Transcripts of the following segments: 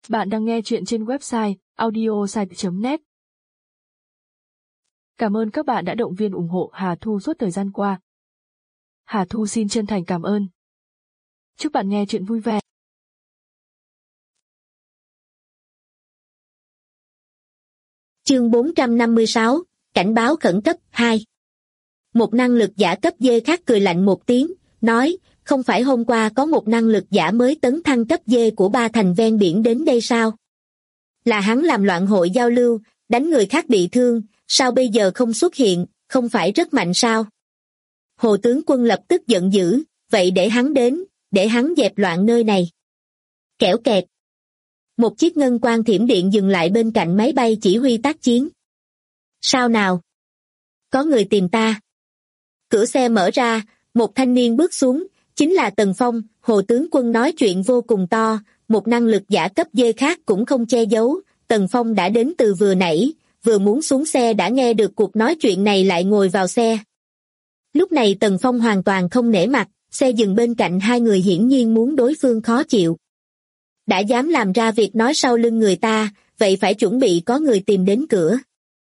Bạn đang nghe chuyện trên website audiosite.net. Cảm ơn các bạn đã động viên ủng hộ Hà Thu suốt thời gian qua. Hà Thu xin chân thành cảm ơn. Chúc bạn nghe chuyện vui vẻ. Chương 456, Cảnh báo khẩn cấp 2. Một năng lực giả cấp D khác cười lạnh một tiếng, nói, không phải hôm qua có một năng lực giả mới tấn thăng cấp D của ba thành ven biển đến đây sao? Là hắn làm loạn hội giao lưu, đánh người khác bị thương, sao bây giờ không xuất hiện, không phải rất mạnh sao? Hồ tướng quân lập tức giận dữ, vậy để hắn đến, để hắn dẹp loạn nơi này. Kẽo kẹt. Một chiếc ngân quang thiểm điện dừng lại bên cạnh máy bay chỉ huy tác chiến. Sao nào? Có người tìm ta. Cửa xe mở ra, một thanh niên bước xuống, chính là Tần Phong. Hồ tướng quân nói chuyện vô cùng to, một năng lực giả cấp D khác cũng không che giấu. Tần Phong đã đến từ vừa nãy, vừa muốn xuống xe đã nghe được cuộc nói chuyện này lại ngồi vào xe. Lúc này Tần Phong hoàn toàn không nể mặt, xe dừng bên cạnh hai người hiển nhiên muốn đối phương khó chịu. Đã dám làm ra việc nói sau lưng người ta, vậy phải chuẩn bị có người tìm đến cửa.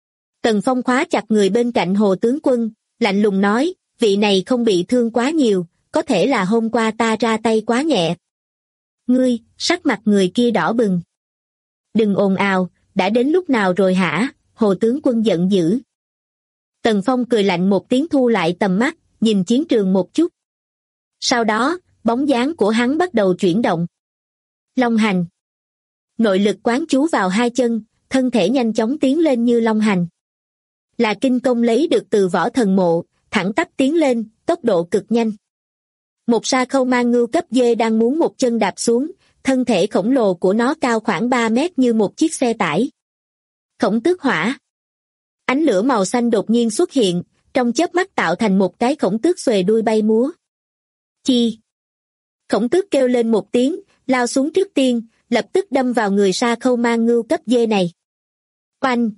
Tần Phong khóa chặt người bên cạnh Hồ tướng quân, lạnh lùng nói, vị này không bị thương quá nhiều, có thể là hôm qua ta ra tay quá nhẹ. Ngươi, sắc mặt người kia đỏ bừng. Đừng ồn ào, đã đến lúc nào rồi hả? Hồ tướng quân giận dữ. Tần Phong cười lạnh một tiếng thu lại tầm mắt, nhìn chiến trường một chút. Sau đó, bóng dáng của hắn bắt đầu chuyển động. Long hành. Nội lực quán chú vào hai chân, thân thể nhanh chóng tiến lên như long hành. Là kinh công lấy được từ võ thần mộ, thẳng tắp tiến lên, tốc độ cực nhanh. Một sa khâu mang ngưu cấp D đang muốn một chân đạp xuống, thân thể khổng lồ của nó cao khoảng 3 mét như một chiếc xe tải. Khổng tước hỏa. Ánh lửa màu xanh đột nhiên xuất hiện, trong chớp mắt tạo thành một cái khổng tước xuề đuôi bay múa. Chi. Khổng tước kêu lên một tiếng, lao xuống trước tiên, lập tức đâm vào người sa khâu mang ngưu cấp D này. Oanh!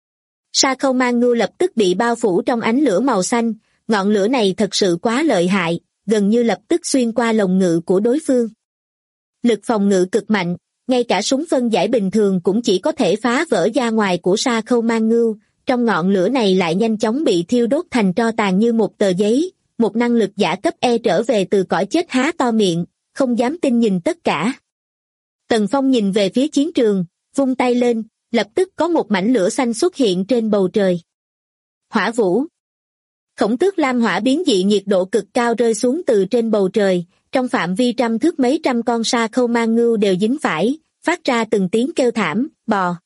Sa khâu mang ngưu lập tức bị bao phủ trong ánh lửa màu xanh, ngọn lửa này thật sự quá lợi hại, gần như lập tức xuyên qua lồng ngự của đối phương. Lực phòng ngự cực mạnh, ngay cả súng phân giải bình thường cũng chỉ có thể phá vỡ da ngoài của sa khâu mang ngưu, trong ngọn lửa này lại nhanh chóng bị thiêu đốt thành tro tàn như một tờ giấy. Một năng lực giả cấp E trở về từ cõi chết há to miệng, không dám tin nhìn tất cả. Tần Phong nhìn về phía chiến trường, vung tay lên, lập tức có một mảnh lửa xanh xuất hiện trên bầu trời. Hỏa vũ. Khổng tước lam hỏa biến dị nhiệt độ cực cao rơi xuống từ trên bầu trời, trong phạm vi trăm thước mấy trăm con sa khâu mang ngưu đều dính phải, phát ra từng tiếng kêu thảm, bò.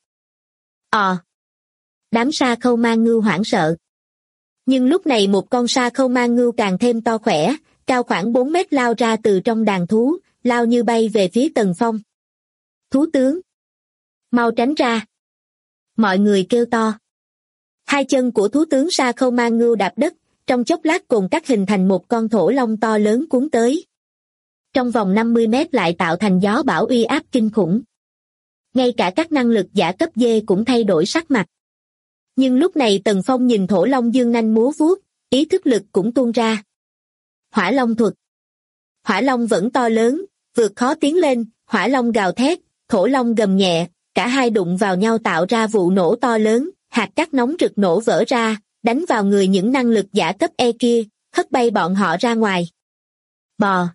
Đám sa khâu mang ngưu hoảng sợ. Nhưng lúc này một con sa khâu mang ngưu càng thêm to khỏe, cao khoảng 4 mét lao ra từ trong đàn thú, lao như bay về phía Tần Phong. Thú tướng! Mau tránh ra! Mọi người kêu to. Hai chân của thú tướng sa khâu mang ngưu đạp đất, trong chốc lát cùng cắt hình thành một con thổ long to lớn cuốn tới. Trong vòng 50 mét lại tạo thành gió bão uy áp kinh khủng. Ngay cả các năng lực giả cấp D cũng thay đổi sắc mặt. Nhưng lúc này Tần Phong nhìn thổ long dương nanh múa vuốt, ý thức lực cũng tuôn ra. Hỏa long thuật. Hỏa long vẫn to lớn, vượt khó tiến lên, hỏa long gào thét, thổ long gầm nhẹ, cả hai đụng vào nhau tạo ra vụ nổ to lớn, hạt cát nóng rực nổ vỡ ra, đánh vào người những năng lực giả cấp E kia, hất bay bọn họ ra ngoài. Bò.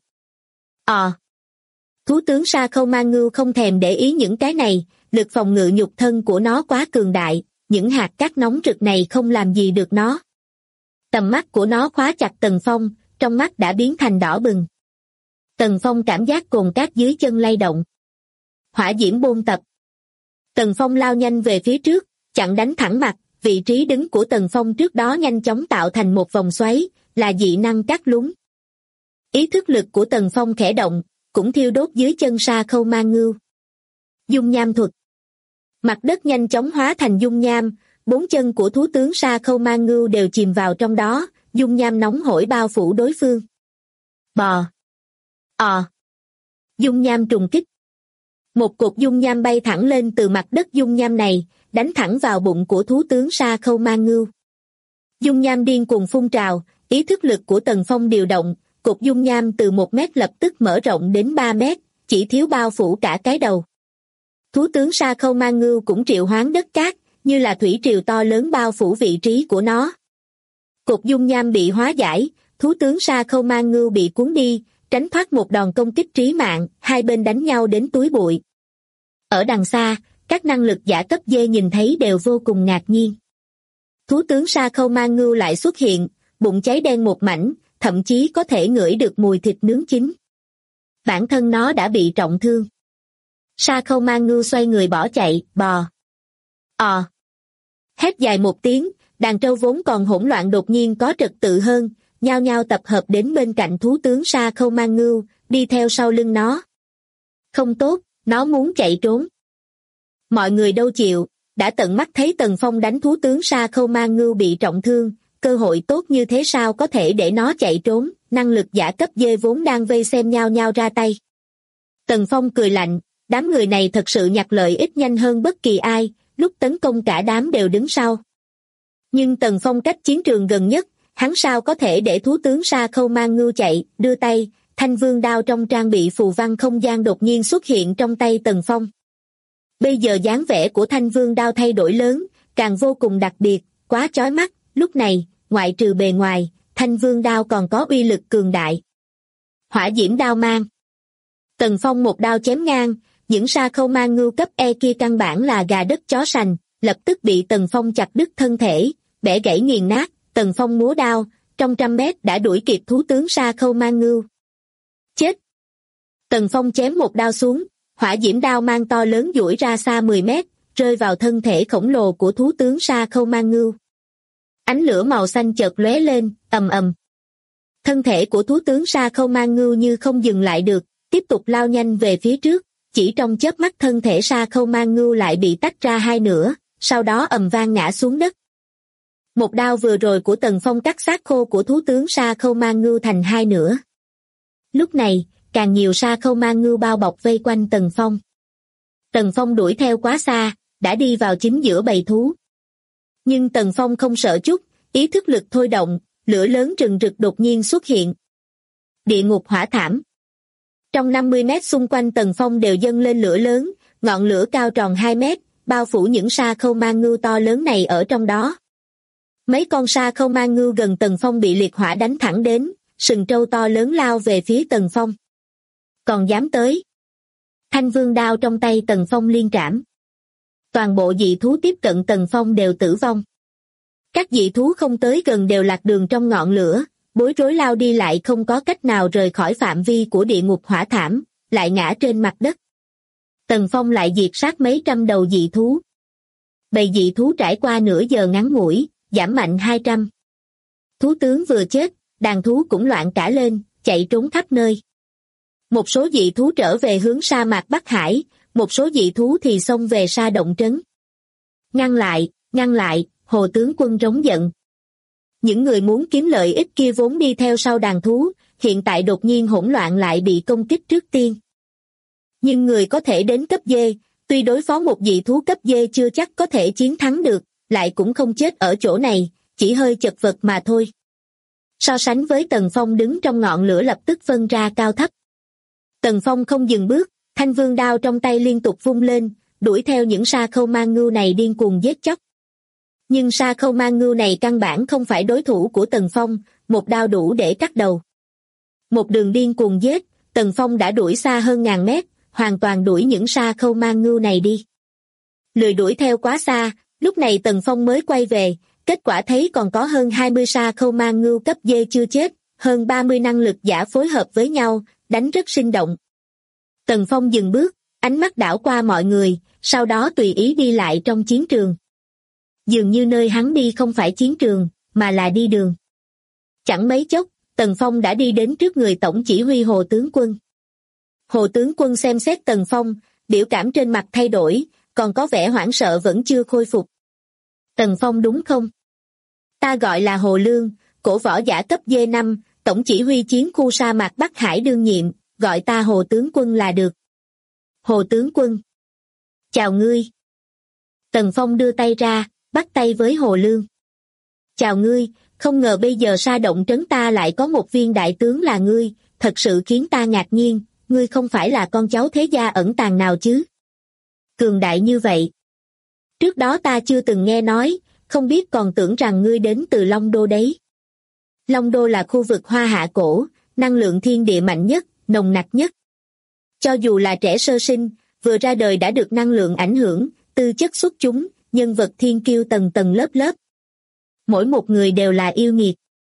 Thú tướng sa khâu mang ngưu không thèm để ý những cái này, lực phòng ngự nhục thân của nó quá cường đại, những hạt cát nóng rực này không làm gì được nó. Tầm mắt của nó khóa chặt Tần Phong, trong mắt đã biến thành đỏ bừng. Tần Phong cảm giác cồn cát dưới chân lay động. Hỏa diễm bôn tập. Tần Phong lao nhanh về phía trước, chặn đánh thẳng mặt, vị trí đứng của Tần Phong trước đó nhanh chóng tạo thành một vòng xoáy, là dị năng cát lún. Ý thức lực của Tần Phong khẽ động, cũng thiêu đốt dưới chân sa khâu mang ngưu. Dung nham thuật. Mặt đất nhanh chóng hóa thành dung nham, 4 chân của thú tướng sa khâu mang ngưu đều chìm vào trong đó, dung nham nóng hổi bao phủ đối phương. Bò. Dung nham trùng kích. Một cột dung nham bay thẳng lên từ mặt đất dung nham này, đánh thẳng vào bụng của thú tướng sa khâu mang ngưu. Dung nham điên cuồng phun trào, ý thức lực của Tần Phong điều động, cột dung nham từ 1 mét lập tức mở rộng đến 3 mét, chỉ thiếu bao phủ cả cái đầu. Thú tướng Sa Khâu Ma Ngưu cũng triệu hoán đất cát, như là thủy triều to lớn bao phủ vị trí của nó. Cột dung nham bị hóa giải, thú tướng Sa Khâu Ma Ngưu bị cuốn đi, tránh thoát một đòn công kích trí mạng, hai bên đánh nhau đến túi bụi. Ở đằng xa, các năng lực giả cấp D nhìn thấy đều vô cùng ngạc nhiên. Thú tướng Sa Khâu Ma Ngưu lại xuất hiện, bụng cháy đen một mảnh, thậm chí có thể ngửi được mùi thịt nướng chín. Bản thân nó đã bị trọng thương. Sa Khâu Ma Ngưu xoay người bỏ chạy, bò. Hét dài một tiếng, đàn trâu vốn còn hỗn loạn đột nhiên có trật tự hơn, nhao nhao tập hợp đến bên cạnh thú tướng Sa Khâu Ma Ngưu, đi theo sau lưng nó. Không tốt, nó muốn chạy trốn. Mọi người đâu chịu, đã tận mắt thấy Tần Phong đánh thú tướng Sa Khâu Ma Ngưu bị trọng thương, cơ hội tốt như thế sao có thể để nó chạy trốn, năng lực giả cấp D vốn đang vây xem nhao nhao ra tay. Tần Phong cười lạnh, đám người này thật sự nhặt lợi ích nhanh hơn bất kỳ ai, lúc tấn công cả đám đều đứng sau. Nhưng Tần Phong cách chiến trường gần nhất, hắn sao có thể để thú tướng Sa Khâu Ma Ngưu chạy, đưa tay, thanh vương đao trong trang bị phù văn không gian đột nhiên xuất hiện trong tay Tần Phong. Bây giờ dáng vẻ của thanh vương đao thay đổi lớn, càng vô cùng đặc biệt, quá chói mắt, lúc này, ngoại trừ bề ngoài, thanh vương đao còn có uy lực cường đại. Hỏa diễm đao mang. Tần Phong một đao chém ngang, những Sa Khâu Ma Ngưu cấp E kia căn bản là gà đất chó sành, lập tức bị Tần Phong chặt đứt thân thể, bẻ gãy nghiền nát. Tần Phong múa đao, trong 100 mét đã đuổi kịp thú tướng Sa Khâu Ma Ngưu. Chết! Tần Phong chém một đao xuống, hỏa diễm đao mang to lớn duỗi ra xa 10 mét, rơi vào thân thể khổng lồ của thú tướng Sa Khâu Ma Ngưu. Ánh lửa màu xanh chợt lóe lên, ầm ầm. Thân thể của thú tướng Sa Khâu Ma Ngưu như không dừng lại được, tiếp tục lao nhanh về phía trước, chỉ trong chớp mắt thân thể Sa Khâu Ma Ngưu lại bị tách ra hai nửa, sau đó ầm vang ngã xuống đất. Một đao vừa rồi của Tần Phong cắt xác khô của thú tướng Sa Khâu Ma Ngưu thành hai nửa. Lúc này, càng nhiều Sa Khâu Ma Ngưu bao bọc vây quanh Tần Phong. Tần Phong đuổi theo quá xa, đã đi vào chính giữa bầy thú. Nhưng Tần Phong không sợ chút, ý thức lực thôi động, lửa lớn rừng rực đột nhiên xuất hiện. Địa ngục hỏa thảm. Trong 50 mét xung quanh Tần Phong đều dâng lên lửa lớn, ngọn lửa cao tròn 2 mét, bao phủ những Sa Khâu Ma Ngưu to lớn này ở trong đó. Mấy con Sa Khâu Ma Ngưu gần Tần Phong bị liệt hỏa đánh thẳng đến, sừng trâu to lớn lao về phía Tần Phong. Còn dám tới. Thanh vương đao trong tay Tần Phong liên trảm. Toàn bộ dị thú tiếp cận Tần Phong đều tử vong. Các dị thú không tới gần đều lạc đường trong ngọn lửa, bối rối lao đi lại không có cách nào rời khỏi phạm vi của địa ngục hỏa thảm, lại ngã trên mặt đất. Tần Phong lại diệt sát mấy trăm đầu dị thú. Bầy dị thú trải qua nửa giờ ngắn ngủi, giảm mạnh 200. Thú tướng vừa chết, đàn thú cũng loạn cả lên, chạy trốn khắp nơi. Một số dị thú trở về hướng sa mạc Bắc Hải, một số dị thú thì xông về sa động trấn. Ngăn lại, Hồ tướng quân rống giận. Những người muốn kiếm lợi ích kia vốn đi theo sau đàn thú, hiện tại đột nhiên hỗn loạn lại bị công kích trước tiên. Nhưng người có thể đến cấp D, tuy đối phó một dị thú cấp D chưa chắc có thể chiến thắng được, lại cũng không chết ở chỗ này, chỉ hơi chật vật mà thôi. So sánh với Tần Phong đứng trong ngọn lửa lập tức phân ra cao thấp. Tần Phong không dừng bước, thanh vương đao trong tay liên tục vung lên, đuổi theo những Sa Khâu Ma Ngưu này điên cuồng giết chóc. Nhưng Sa Khâu Ma Ngưu này căn bản không phải đối thủ của Tần Phong, một đao đủ để cắt đầu. Một đường điên cuồng giết, Tần Phong đã đuổi xa hơn 1000 mét, hoàn toàn đuổi những Sa Khâu Ma Ngưu này đi. Lười đuổi theo quá xa, lúc này Tần Phong mới quay về, kết quả thấy còn có hơn 20 Sa Khâu Ma Ngưu cấp D chưa chết, hơn 30 năng lực giả phối hợp với nhau, đánh rất sinh động. Tần Phong dừng bước, ánh mắt đảo qua mọi người, sau đó tùy ý đi lại trong chiến trường. Dường như nơi hắn đi không phải chiến trường, mà là đi đường. Chẳng mấy chốc, Tần Phong đã đi đến trước người tổng chỉ huy Hồ tướng quân. Hồ tướng quân xem xét Tần Phong, biểu cảm trên mặt thay đổi, còn có vẻ hoảng sợ vẫn chưa khôi phục. Tần Phong đúng không? Ta gọi là Hồ Lương, cổ võ giả cấp D5, tổng chỉ huy chiến khu sa mạc Bắc Hải đương nhiệm, gọi ta Hồ tướng quân là được. Hồ tướng quân. Chào ngươi. Tần Phong đưa tay ra, bắt tay với Hồ Lương. Chào ngươi, không ngờ bây giờ sa động trấn ta lại có một viên đại tướng là ngươi, thật sự khiến ta ngạc nhiên, ngươi không phải là con cháu thế gia ẩn tàng nào chứ? Cường đại như vậy. Trước đó ta chưa từng nghe nói, không biết còn tưởng rằng ngươi đến từ Long Đô đấy. Long Đô là khu vực Hoa Hạ cổ, năng lượng thiên địa mạnh nhất, nồng nặc nhất. Cho dù là trẻ sơ sinh, vừa ra đời đã được năng lượng ảnh hưởng, tư chất xuất chúng, nhân vật thiên kiêu tầng tầng lớp lớp. Mỗi một người đều là yêu nghiệt.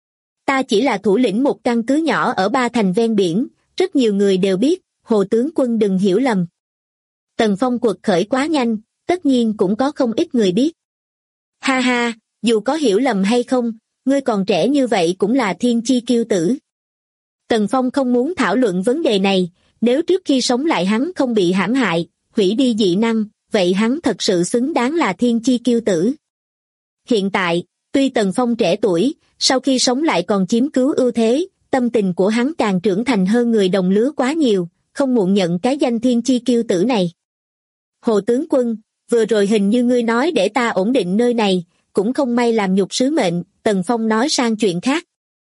Ta chỉ là thủ lĩnh một căn cứ nhỏ ở Ba Thành ven biển, rất nhiều người đều biết, Hồ tướng quân đừng hiểu lầm. Tần Phong quật khởi quá nhanh, tất nhiên cũng có không ít người biết. Ha ha, dù có hiểu lầm hay không, ngươi còn trẻ như vậy cũng là thiên chi kiêu tử. Tần Phong không muốn thảo luận vấn đề này, nếu trước khi sống lại hắn không bị hãm hại, hủy đi dị năng, vậy hắn thật sự xứng đáng là thiên chi kiêu tử. Hiện tại, tuy Tần Phong trẻ tuổi, sau khi sống lại còn chiếm cứu ưu thế, tâm tình của hắn càng trưởng thành hơn người đồng lứa quá nhiều, không muộn nhận cái danh thiên chi kiêu tử này. Hồ tướng quân, vừa rồi hình như ngươi nói để ta ổn định nơi này, cũng không may làm nhục sứ mệnh, Tần Phong nói sang chuyện khác.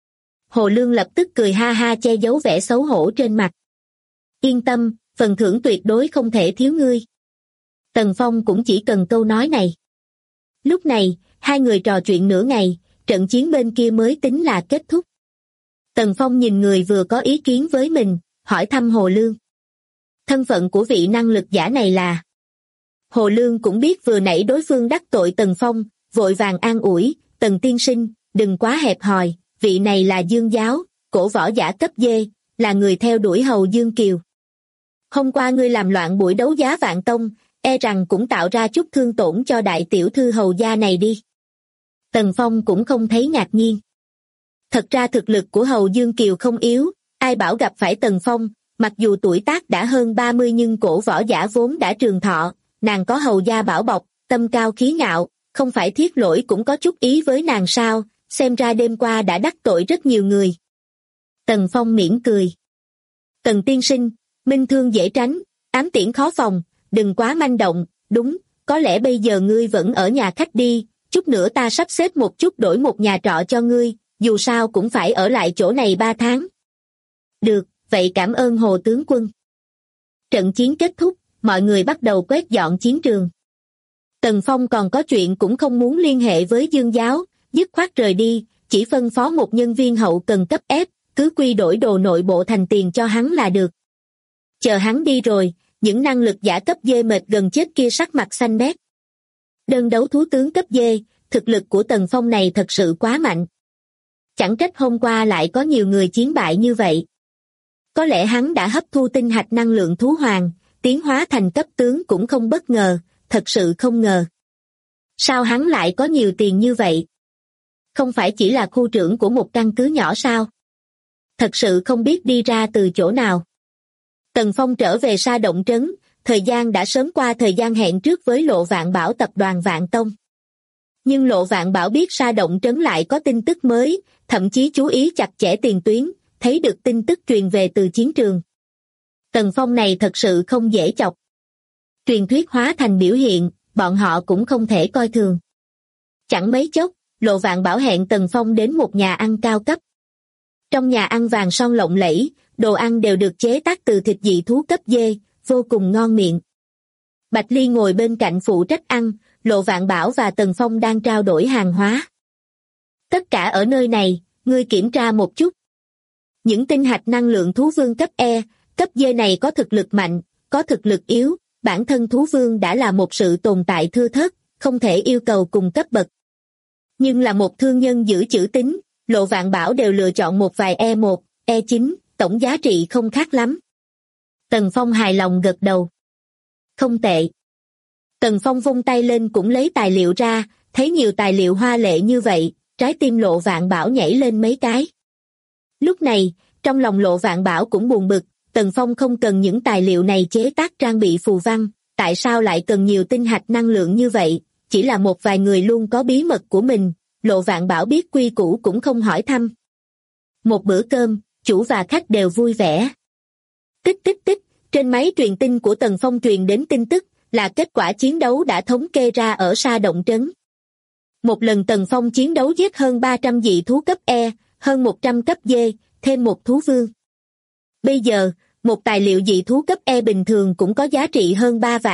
Hồ Lương lập tức cười ha ha che giấu vẻ xấu hổ trên mặt. Yên tâm, phần thưởng tuyệt đối không thể thiếu ngươi. Tần Phong cũng chỉ cần câu nói này. Lúc này, hai người trò chuyện nửa ngày, trận chiến bên kia mới tính là kết thúc. Tần Phong nhìn người vừa có ý kiến với mình, hỏi thăm Hồ Lương. Thân phận của vị năng lực giả này là... Hồ Lương cũng biết vừa nãy đối phương đắc tội Tần Phong, vội vàng an ủi, Tần tiên sinh, đừng quá hẹp hòi, vị này là Dương Giáo, cổ võ giả cấp D, là người theo đuổi Hầu Dương Kiều. Hôm qua ngươi làm loạn buổi đấu giá Vạn Tông, e rằng cũng tạo ra chút thương tổn cho đại tiểu thư hầu gia này đi. Tần Phong cũng không thấy ngạc nhiên. Thật ra thực lực của Hầu Dương Kiều không yếu, ai bảo gặp phải Tần Phong, mặc dù tuổi tác đã hơn 30 nhưng cổ võ giả vốn đã trường thọ, nàng có hầu gia bảo bọc, tâm cao khí ngạo, không phải Thiết Lỗi cũng có chút ý với nàng sao, xem ra đêm qua đã đắc tội rất nhiều người. Tần Phong mỉm cười. Tần tiên sinh, minh thương dễ tránh, ám tiễn khó phòng, đừng quá manh động, đúng, có lẽ bây giờ ngươi vẫn ở nhà khách đi, chút nữa ta sắp xếp một chút đổi một nhà trọ cho ngươi, dù sao cũng phải ở lại chỗ này 3 tháng. Được, vậy cảm ơn Hồ tướng quân. Trận chiến kết thúc, mọi người bắt đầu quét dọn chiến trường. Tần Phong còn có chuyện cũng không muốn liên hệ với Dương Giáo, dứt khoát rời đi, chỉ phân phó một nhân viên hậu cần cấp ép, cứ quy đổi đồ nội bộ thành tiền cho hắn là được. Chờ hắn đi rồi, những năng lực giả cấp D mệt gần chết kia sắc mặt xanh mét. Đơn đấu thú tướng cấp D, thực lực của Tần Phong này thật sự quá mạnh. Chẳng trách hôm qua lại có nhiều người chiến bại như vậy. Có lẽ hắn đã hấp thu tinh hạch năng lượng thú hoàng, tiến hóa thành cấp tướng cũng không bất ngờ, thật sự không ngờ. Sao hắn lại có nhiều tiền như vậy? Không phải chỉ là khu trưởng của một căn cứ nhỏ sao? Thật sự không biết đi ra từ chỗ nào. Tần Phong trở về Sa Động Trấn, thời gian đã sớm qua thời gian hẹn trước với Lộ Vạn Bảo tập đoàn Vạn Tông. Nhưng Lộ Vạn Bảo biết Sa Động Trấn lại có tin tức mới, thậm chí chú ý chặt chẽ tiền tuyến, thấy được tin tức truyền về từ chiến trường. Tần Phong này thật sự không dễ chọc. Truyền thuyết hóa thành biểu hiện, bọn họ cũng không thể coi thường. Chẳng mấy chốc, Lộ Vạn Bảo hẹn Tần Phong đến một nhà ăn cao cấp. Trong nhà ăn vàng son lộng lẫy, đồ ăn đều được chế tác từ thịt dị thú cấp D, vô cùng ngon miệng. Bạch Ly ngồi bên cạnh phụ trách ăn, Lộ Vạn Bảo và Tần Phong đang trao đổi hàng hóa. Tất cả ở nơi này, ngươi kiểm tra một chút. Những tinh hạch năng lượng thú vương cấp E, cấp D này có thực lực mạnh, có thực lực yếu, bản thân thú vương đã là một sự tồn tại thưa thớt, không thể yêu cầu cùng cấp bậc. Nhưng là một thương nhân giữ chữ tín, Lộ Vạn Bảo đều lựa chọn một vài E1, E9, tổng giá trị không khác lắm. Tần Phong hài lòng gật đầu. Không tệ. Tần Phong vung tay lên cũng lấy tài liệu ra, thấy nhiều tài liệu hoa lệ như vậy, trái tim Lộ Vạn Bảo nhảy lên mấy cái. Lúc này, trong lòng Lộ Vạn Bảo cũng buồn bực, Tần Phong không cần những tài liệu này chế tác trang bị phù văn, tại sao lại cần nhiều tinh hạch năng lượng như vậy, chỉ là một vài người luôn có bí mật của mình, Lộ Vạn Bảo biết quy củ cũng không hỏi thăm. Một bữa cơm, chủ và khách đều vui vẻ. Tích tích tích, trên máy truyền tin của Tần Phong truyền đến tin tức, là kết quả chiến đấu đã thống kê ra ở Sa Động Trấn. Một lần Tần Phong chiến đấu giết hơn 300 dị thú cấp E, hơn 100 cấp D, thêm một thú vương. Bây giờ, một tài liệu dị thú cấp E bình thường cũng có giá trị hơn 3 vạn,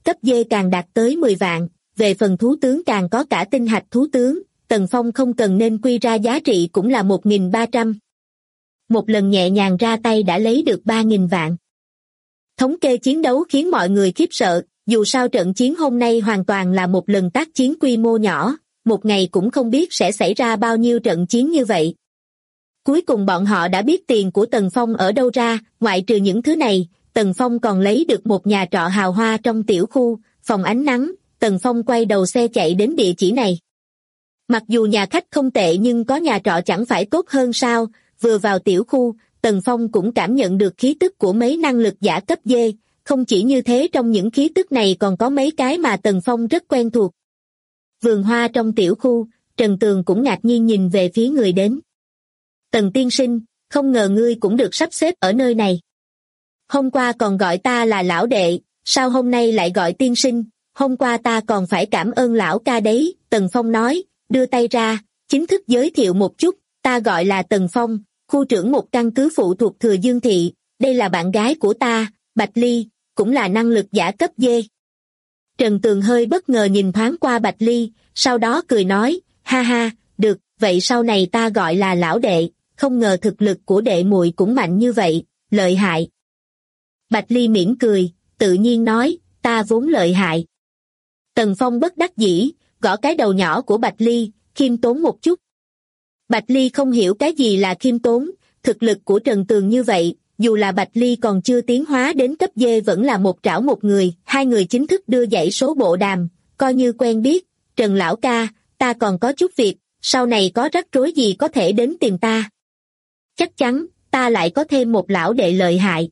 cấp D càng đạt tới 10 vạn, về phần thú tướng càng có cả tinh hạch thú tướng, Tần Phong không cần nên quy ra giá trị cũng là 1.300. Một lần nhẹ nhàng ra tay đã lấy được 3.000 vạn. Thống kê chiến đấu khiến mọi người khiếp sợ, dù sao trận chiến hôm nay hoàn toàn là một lần tác chiến quy mô nhỏ, một ngày cũng không biết sẽ xảy ra bao nhiêu trận chiến như vậy. Cuối cùng bọn họ đã biết tiền của Tần Phong ở đâu ra, ngoại trừ những thứ này, Tần Phong còn lấy được một nhà trọ hào hoa trong tiểu khu, phòng ánh nắng, Tần Phong quay đầu xe chạy đến địa chỉ này. Mặc dù nhà khách không tệ nhưng có nhà trọ chẳng phải tốt hơn sao, vừa vào tiểu khu, Tần Phong cũng cảm nhận được khí tức của mấy năng lực giả cấp D, không chỉ như thế trong những khí tức này còn có mấy cái mà Tần Phong rất quen thuộc. Vườn hoa trong tiểu khu, Trần Tường cũng ngạc nhiên nhìn về phía người đến. Tần tiên sinh, không ngờ ngươi cũng được sắp xếp ở nơi này. Hôm qua còn gọi ta là lão đệ, sao hôm nay lại gọi tiên sinh, hôm qua ta còn phải cảm ơn lão ca đấy, Tần Phong nói, đưa tay ra, chính thức giới thiệu một chút, ta gọi là Tần Phong, khu trưởng một căn cứ phụ thuộc Thừa Dương Thị, đây là bạn gái của ta, Bạch Ly, cũng là năng lực giả cấp D. Trần Tường hơi bất ngờ nhìn thoáng qua Bạch Ly, sau đó cười nói, ha ha, được, vậy sau này ta gọi là lão đệ, không ngờ thực lực của đệ muội cũng mạnh như vậy, lợi hại. Bạch Ly mỉm cười, tự nhiên nói, ta vốn lợi hại. Tần Phong bất đắc dĩ, gõ cái đầu nhỏ của Bạch Ly, khiêm tốn một chút. Bạch Ly không hiểu cái gì là khiêm tốn, thực lực của Trần Tường như vậy, dù là Bạch Ly còn chưa tiến hóa đến cấp D vẫn là một trảo một người, hai người chính thức đưa dãy số bộ đàm, coi như quen biết, Trần lão ca, ta còn có chút việc, sau này có rắc rối gì có thể đến tìm ta. Chắc chắn, ta lại có thêm một lão đệ lợi hại.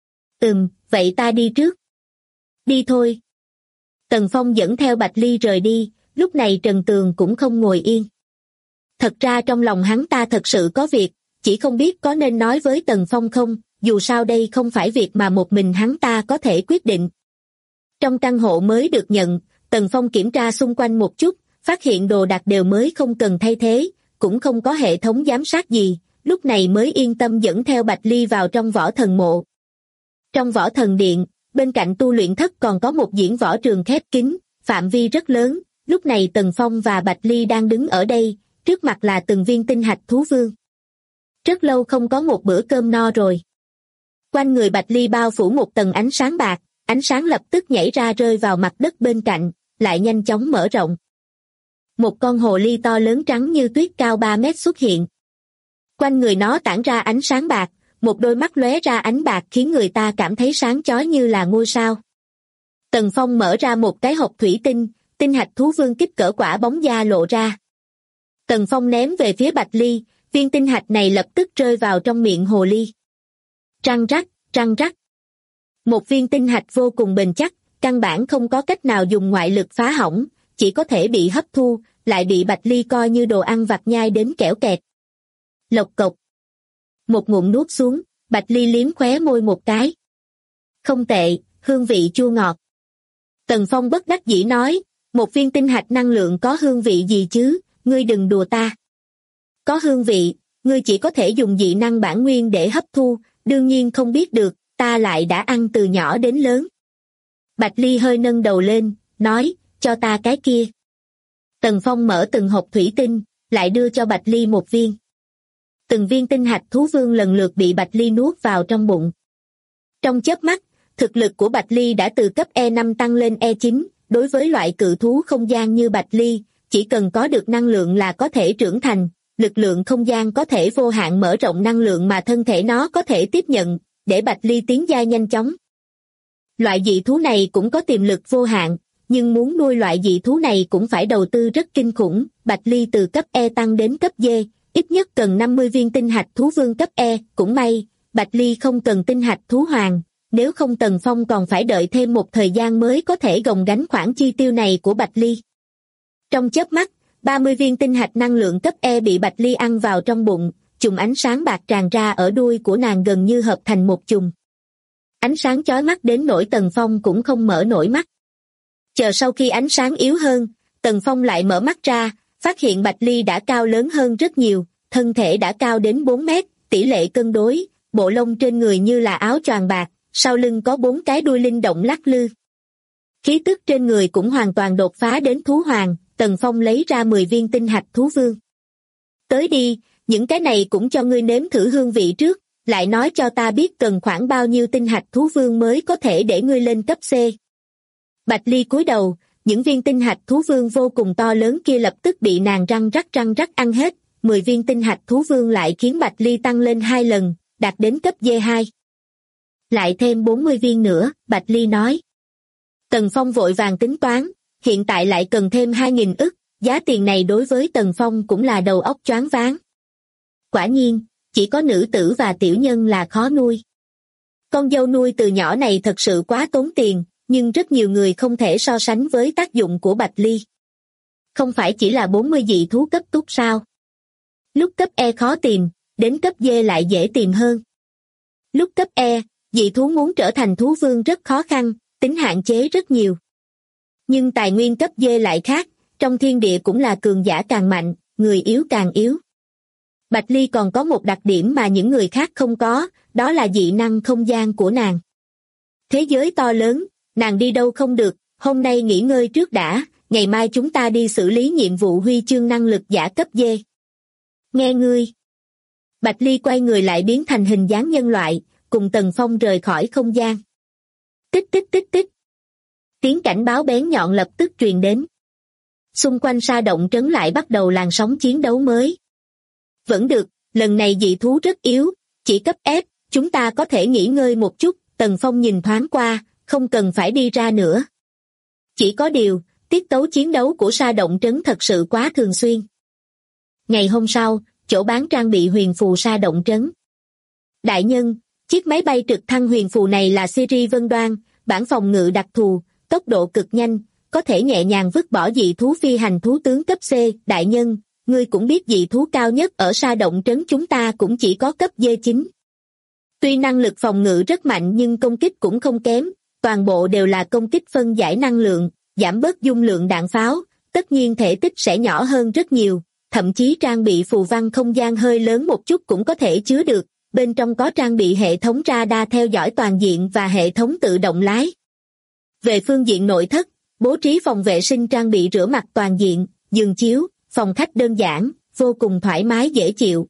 Vậy ta đi trước. Đi thôi. Tần Phong dẫn theo Bạch Ly rời đi, lúc này Trần Tường cũng không ngồi yên. Thật ra trong lòng hắn ta thật sự có việc, chỉ không biết có nên nói với Tần Phong không, dù sao đây không phải việc mà một mình hắn ta có thể quyết định. Trong căn hộ mới được nhận, Tần Phong kiểm tra xung quanh một chút, phát hiện đồ đạc đều mới không cần thay thế, cũng không có hệ thống giám sát gì, lúc này mới yên tâm dẫn theo Bạch Ly vào trong võ thần mộ. Trong võ thần điện, bên cạnh tu luyện thất còn có một diễn võ trường khép kín, phạm vi rất lớn, lúc này Tần Phong và Bạch Ly đang đứng ở đây, trước mặt là từng viên tinh hạch thú vương. Rất lâu không có một bữa cơm no rồi. Quanh người Bạch Ly bao phủ một tầng ánh sáng bạc, ánh sáng lập tức nhảy ra rơi vào mặt đất bên cạnh, lại nhanh chóng mở rộng. Một con hồ ly to lớn trắng như tuyết cao 3 mét xuất hiện. Quanh người nó tản ra ánh sáng bạc, một đôi mắt lóe ra ánh bạc khiến người ta cảm thấy sáng chói như là ngôi sao. Tần Phong mở ra một cái hộp thủy tinh, tinh hạch thú vương kích cỡ quả bóng da lộ ra. Tần Phong ném về phía Bạch Ly, viên tinh hạch này lập tức rơi vào trong miệng hồ ly. Răng rắc, răng rắc. Một viên tinh hạch vô cùng bền chắc, căn bản không có cách nào dùng ngoại lực phá hỏng, chỉ có thể bị hấp thu, lại bị Bạch Ly coi như đồ ăn vặt nhai đến kẽo kẹt. Lộc cộc. Một ngụm nuốt xuống, Bạch Ly liếm khóe môi một cái. Không tệ, hương vị chua ngọt. Tần Phong bất đắc dĩ nói, một viên tinh hạch năng lượng có hương vị gì chứ, ngươi đừng đùa ta. Có hương vị, ngươi chỉ có thể dùng dị năng bản nguyên để hấp thu, đương nhiên không biết được, ta lại đã ăn từ nhỏ đến lớn. Bạch Ly hơi nâng đầu lên, nói, cho ta cái kia. Tần Phong mở từng hộp thủy tinh, lại đưa cho Bạch Ly một viên. Từng viên tinh hạch thú vương lần lượt bị Bạch Ly nuốt vào trong bụng. Trong chớp mắt, thực lực của Bạch Ly đã từ cấp E5 tăng lên E9, đối với loại cự thú không gian như Bạch Ly, chỉ cần có được năng lượng là có thể trưởng thành, lực lượng không gian có thể vô hạn mở rộng năng lượng mà thân thể nó có thể tiếp nhận, để Bạch Ly tiến giai nhanh chóng. Loại dị thú này cũng có tiềm lực vô hạn, nhưng muốn nuôi loại dị thú này cũng phải đầu tư rất kinh khủng, Bạch Ly từ cấp E tăng đến cấp D, ít nhất cần 50 viên tinh hạch thú vương cấp E, cũng may, Bạch Ly không cần tinh hạch thú hoàng, nếu không Tần Phong còn phải đợi thêm một thời gian mới có thể gồng gánh khoản chi tiêu này của Bạch Ly. Trong chớp mắt, 30 viên tinh hạch năng lượng cấp E bị Bạch Ly ăn vào trong bụng, chùm ánh sáng bạc tràn ra ở đuôi của nàng gần như hợp thành một chùm. Ánh sáng chói mắt đến nỗi Tần Phong cũng không mở nổi mắt. Chờ sau khi ánh sáng yếu hơn, Tần Phong lại mở mắt ra, phát hiện Bạch Ly đã cao lớn hơn rất nhiều, thân thể đã cao đến 4 mét, tỷ lệ cân đối, bộ lông trên người như là áo choàng bạc, sau lưng có 4 cái đuôi linh động lắc lư. Khí tức trên người cũng hoàn toàn đột phá đến thú hoàng, Tần Phong lấy ra 10 viên tinh hạch thú vương. Tới đi, những cái này cũng cho ngươi nếm thử hương vị trước, lại nói cho ta biết cần khoảng bao nhiêu tinh hạch thú vương mới có thể để ngươi lên cấp C. Bạch Ly cúi đầu, những viên tinh hạch thú vương vô cùng to lớn kia lập tức bị nàng răng rắc ăn hết, 10 viên tinh hạch thú vương lại khiến Bạch Ly tăng lên 2 lần, đạt đến cấp D2. Lại thêm 40 viên nữa, Bạch Ly nói. Tần Phong vội vàng tính toán, hiện tại lại cần thêm 2.000 ức, giá tiền này đối với Tần Phong cũng là đầu óc choáng váng. Quả nhiên, chỉ có nữ tử và tiểu nhân là khó nuôi. Con dâu nuôi từ nhỏ này thật sự quá tốn tiền, nhưng rất nhiều người không thể so sánh với tác dụng của Bạch Ly. Không phải chỉ là 40 dị thú cấp túc sao? Lúc cấp E khó tìm, đến cấp D lại dễ tìm hơn. Lúc cấp E, dị thú muốn trở thành thú vương rất khó khăn, tính hạn chế rất nhiều. Nhưng tài nguyên cấp D lại khác, trong thiên địa cũng là cường giả càng mạnh, người yếu càng yếu. Bạch Ly còn có một đặc điểm mà những người khác không có, đó là dị năng không gian của nàng. Thế giới to lớn, nàng đi đâu không được, hôm nay nghỉ ngơi trước đã, ngày mai chúng ta đi xử lý nhiệm vụ huy chương năng lực giả cấp D. Nghe ngươi. Bạch Ly quay người lại biến thành hình dáng nhân loại, cùng Tần Phong rời khỏi không gian. Tích tích tích tích. Tiếng cảnh báo bén nhọn lập tức truyền đến. Xung quanh sa động trấn lại bắt đầu làn sóng chiến đấu mới. Vẫn được, lần này dị thú rất yếu, chỉ cấp F, chúng ta có thể nghỉ ngơi một chút, Tần Phong nhìn thoáng qua, không cần phải đi ra nữa. Chỉ có điều, tiết tấu chiến đấu của sa động trấn thật sự quá thường xuyên. Ngày hôm sau, chỗ bán trang bị huyền phù sa động trấn. Đại nhân, chiếc máy bay trực thăng huyền phù này là series Vân Đoan, bản phòng ngự đặc thù, tốc độ cực nhanh, có thể nhẹ nhàng vứt bỏ dị thú phi hành thú tướng cấp C. Đại nhân, ngươi cũng biết dị thú cao nhất ở sa động trấn chúng ta cũng chỉ có cấp D9. Tuy năng lực phòng ngự rất mạnh nhưng công kích cũng không kém, toàn bộ đều là công kích phân giải năng lượng, giảm bớt dung lượng đạn pháo, tất nhiên thể tích sẽ nhỏ hơn rất nhiều, thậm chí trang bị phù văn không gian hơi lớn một chút cũng có thể chứa được, bên trong có trang bị hệ thống radar theo dõi toàn diện và hệ thống tự động lái. Về phương diện nội thất, bố trí phòng vệ sinh trang bị rửa mặt toàn diện, giường chiếu, phòng khách đơn giản, vô cùng thoải mái dễ chịu.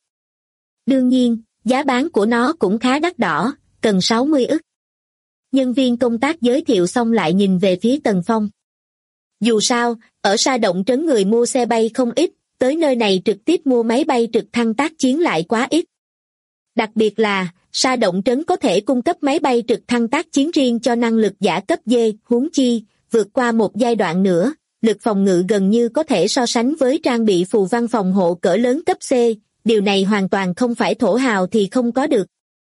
Đương nhiên, giá bán của nó cũng khá đắt đỏ, cần 60 ức. Nhân viên công tác giới thiệu xong lại nhìn về phía Tần Phong. Dù sao, ở sa động trấn người mua xe bay không ít, tới nơi này trực tiếp mua máy bay trực thăng tác chiến lại quá ít. Đặc biệt là, sa động trấn có thể cung cấp máy bay trực thăng tác chiến riêng cho năng lực giả cấp D, huống chi, vượt qua một giai đoạn nữa, lực phòng ngự gần như có thể so sánh với trang bị phù văn phòng hộ cỡ lớn cấp C, điều này hoàn toàn không phải thổ hào thì không có được.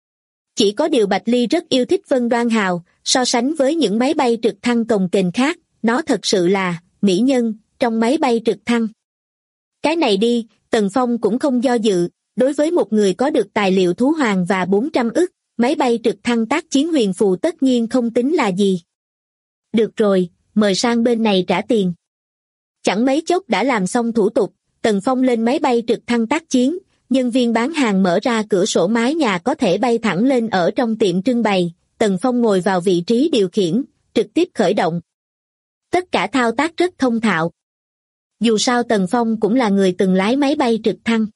Chỉ có điều Bạch Ly rất yêu thích Vân Đoan hào, so sánh với những máy bay trực thăng cồng kềnh khác, nó thật sự là mỹ nhân trong máy bay trực thăng. Cái này đi, Tần Phong cũng không do dự, đối với một người có được tài liệu thú hoàng và 400 ức, máy bay trực thăng tác chiến huyền phù tất nhiên không tính là gì. Được rồi, mời sang bên này trả tiền. Chẳng mấy chốc đã làm xong thủ tục, Tần Phong lên máy bay trực thăng tác chiến, nhân viên bán hàng mở ra cửa sổ mái nhà có thể bay thẳng lên ở trong tiệm trưng bày, Tần Phong ngồi vào vị trí điều khiển, trực tiếp khởi động. Tất cả thao tác rất thông thạo. Dù sao Tần Phong cũng là người từng lái máy bay trực thăng.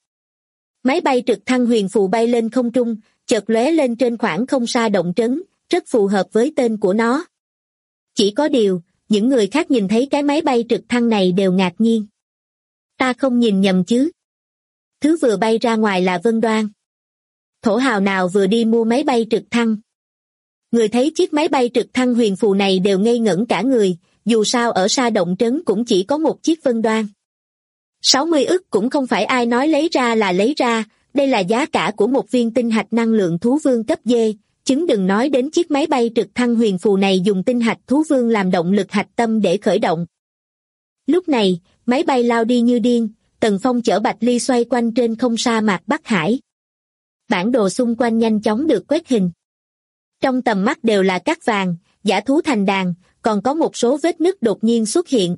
Máy bay trực thăng huyền phù bay lên không trung, chợt lóe lên trên khoảng không sa động trấn, rất phù hợp với tên của nó. Chỉ có điều, những người khác nhìn thấy cái máy bay trực thăng này đều ngạc nhiên. Ta không nhìn nhầm chứ? Thứ vừa bay ra ngoài là Vân Đoan. Thổ hào nào vừa đi mua máy bay trực thăng? Người thấy chiếc máy bay trực thăng huyền phù này đều ngây ngẩn cả người, dù sao ở sa động trấn cũng chỉ có một chiếc Vân Đoan. 60 ức cũng không phải ai nói lấy ra là lấy ra, đây là giá cả của một viên tinh hạch năng lượng thú vương cấp D, chứng đừng nói đến chiếc máy bay trực thăng huyền phù này dùng tinh hạch thú vương làm động lực hạch tâm để khởi động. Lúc này, máy bay lao đi như điên, Tần Phong chở Bạch Ly xoay quanh trên không sa mạc Bắc Hải. Bản đồ xung quanh nhanh chóng được quét hình. Trong tầm mắt đều là cát vàng, dã thú thành đàn, còn có một số vết nứt đột nhiên xuất hiện.